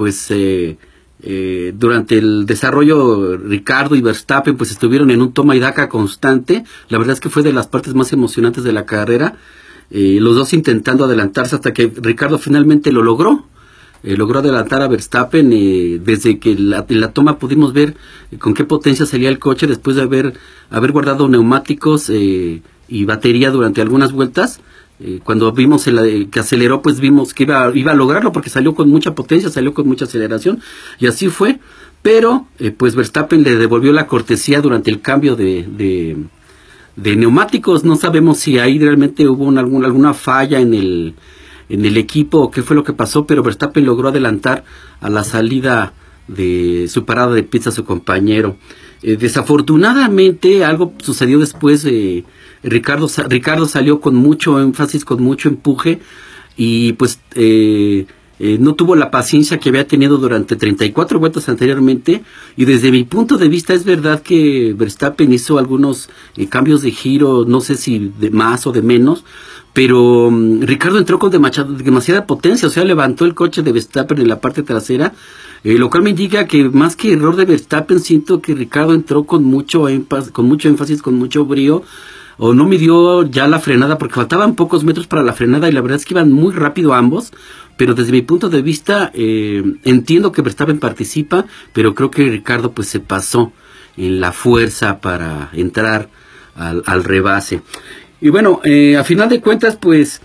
durante el desarrollo, Ricardo y Verstappen pues estuvieron en un toma y daca constante. La verdad es que fue de las partes más emocionantes de la carrera, los dos intentando adelantarse hasta que Ricardo finalmente lo logró. Logró adelantar a Verstappen. Desde que en la toma pudimos ver con qué potencia salía el coche después de haber guardado neumáticos y batería durante algunas vueltas. Cuando vimos que aceleró, pues vimos que iba a lograrlo porque salió con mucha potencia, salió con mucha aceleración, y así fue. Pero pues Verstappen le devolvió la cortesía durante el cambio de neumáticos. No sabemos si ahí realmente hubo alguna falla en el equipo o qué fue lo que pasó, pero Verstappen logró adelantar a la salida de su parada de pits a su compañero. Desafortunadamente algo sucedió después. Ricardo salió con mucho énfasis, con mucho empuje, y pues no tuvo la paciencia que había tenido durante 34 vueltas anteriormente. Y desde mi punto de vista es verdad que Verstappen hizo algunos cambios de giro, no sé si de más o de menos, pero Ricardo entró con demasiada potencia, o sea, levantó el coche de Verstappen en la parte trasera, lo cual me indica que más que error de Verstappen, siento que Ricardo entró con mucho énfasis, con mucho brío, o no midió ya la frenada porque faltaban pocos metros para la frenada, y la verdad es que iban muy rápido ambos. Pero desde mi punto de vista entiendo que Verstappen participa, pero creo que Ricardo pues se pasó en la fuerza para entrar al rebase. Y bueno, a final de cuentas pues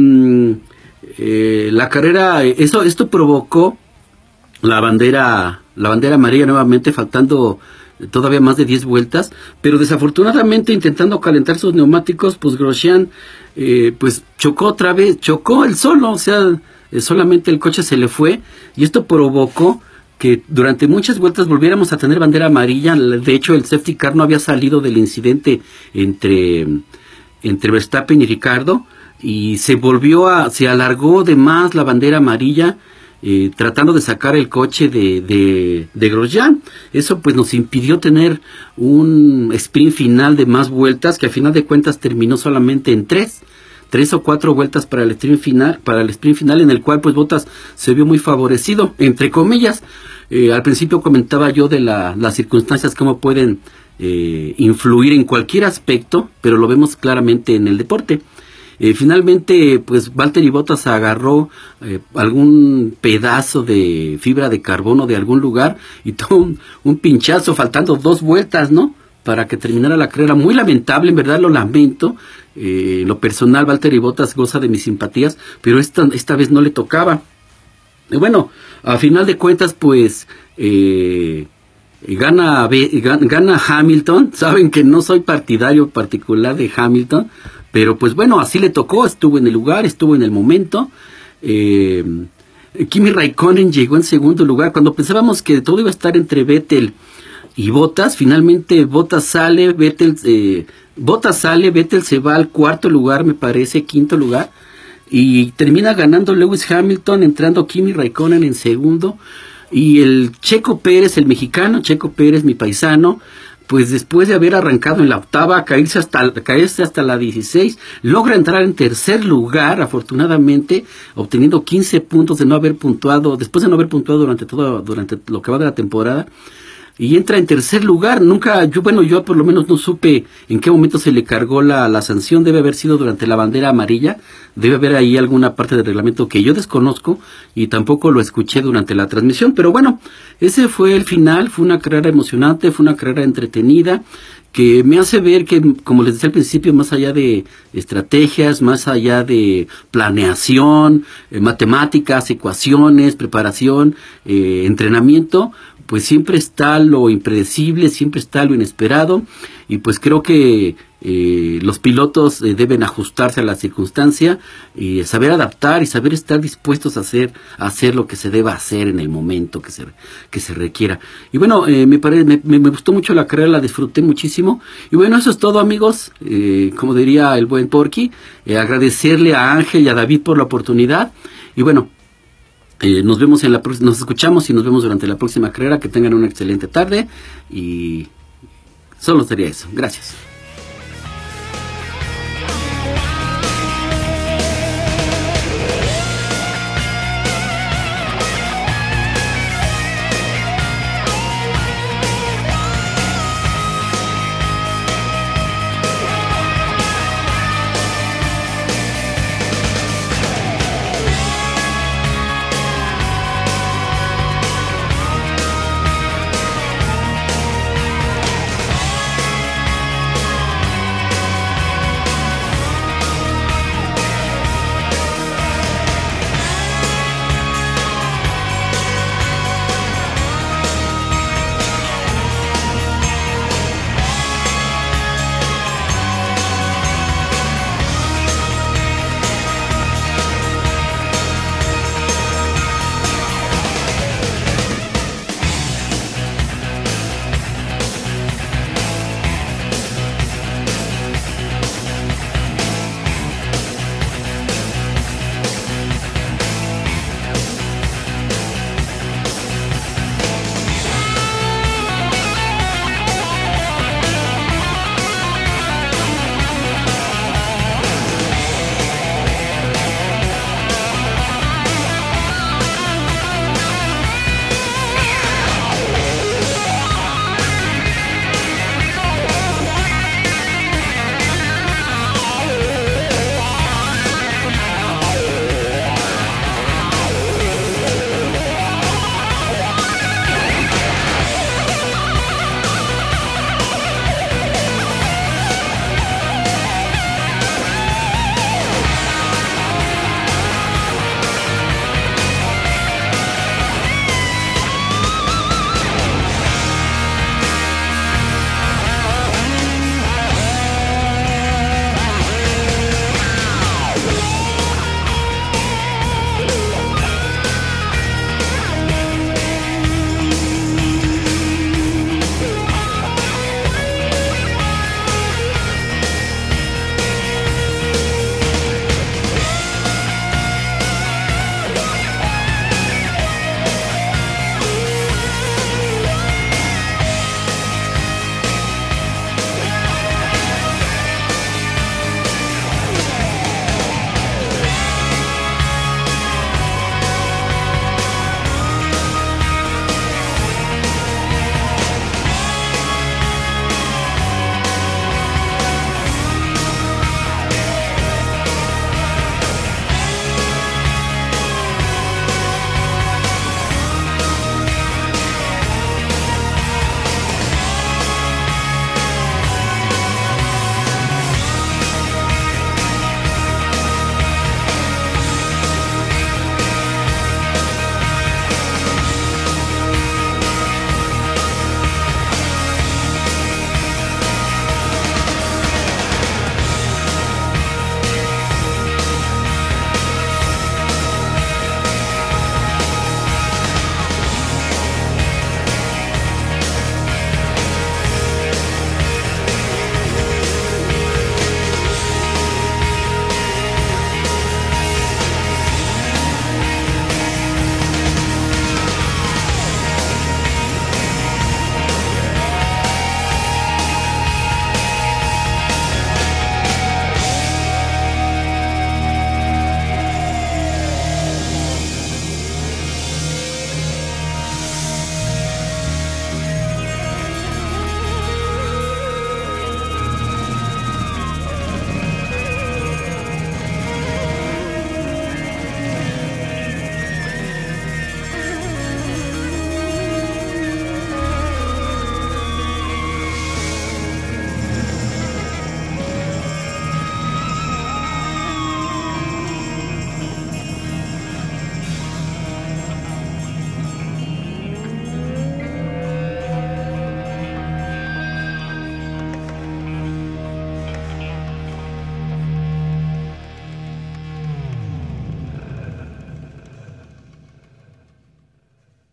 la carrera, esto provocó la bandera amarilla nuevamente, faltando todavía más de 10 vueltas, pero desafortunadamente intentando calentar sus neumáticos, pues Grosjean pues chocó él solo, o sea, solamente el coche se le fue, y esto provocó que durante muchas vueltas volviéramos a tener bandera amarilla. De hecho, el safety car no había salido del incidente entre Verstappen y Ricardo, y se alargó de más la bandera amarilla, tratando de sacar el coche de Grosjean. Eso pues nos impidió tener un sprint final de más vueltas, que a final de cuentas terminó solamente en 3 o 4 vueltas para el sprint final, en el cual pues Bottas se vio muy favorecido, entre comillas. Al principio comentaba yo de las circunstancias, cómo pueden influir en cualquier aspecto, pero lo vemos claramente en el deporte. Finalmente, pues Valtteri Bottas agarró algún pedazo de fibra de carbono de algún lugar y tuvo un pinchazo faltando 2 vueltas, ¿no?, para que terminara la carrera. Muy lamentable, en verdad lo lamento. lo personal, Valtteri Bottas goza de mis simpatías, pero esta vez no le tocaba. Y bueno, a final de cuentas, pues gana Hamilton. Saben que no soy partidario particular de Hamilton, pero pues bueno, así le tocó, estuvo en el lugar, estuvo en el momento. Kimi Raikkonen llegó en segundo lugar, cuando pensábamos que todo iba a estar entre Vettel y Bottas. Finalmente Bottas sale, Vettel se va al cuarto lugar, me parece, quinto lugar, y termina ganando Lewis Hamilton, entrando Kimi Raikkonen en segundo, y el Checo Pérez, el mexicano Checo Pérez, mi paisano, pues después de haber arrancado en la octava, caerse hasta la 16, logra entrar en tercer lugar, afortunadamente, obteniendo 15 puntos de no haber puntuado, después de no haber puntuado durante lo que va de la temporada, y entra en tercer lugar. Yo por lo menos no supe en qué momento se le cargó la sanción. Debe haber sido durante la bandera amarilla, debe haber ahí alguna parte del reglamento que yo desconozco y tampoco lo escuché durante la transmisión, pero bueno, ese fue el final. Fue una carrera emocionante, fue una carrera entretenida, que me hace ver que, como les decía al principio, más allá de estrategias, más allá de planeación, matemáticas, ecuaciones, preparación, entrenamiento, pues siempre está lo impredecible, siempre está lo inesperado, y pues creo que los pilotos deben ajustarse a la circunstancia, saber adaptar y saber estar dispuestos a hacer lo que se deba hacer en el momento que se requiera. Y bueno, me gustó mucho la carrera, la disfruté muchísimo, y bueno, eso es todo, amigos. Como diría el buen Porky, agradecerle a Ángel y a David por la oportunidad, y bueno, nos escuchamos y nos vemos durante la próxima carrera. Que tengan una excelente tarde, y solo sería eso. Gracias.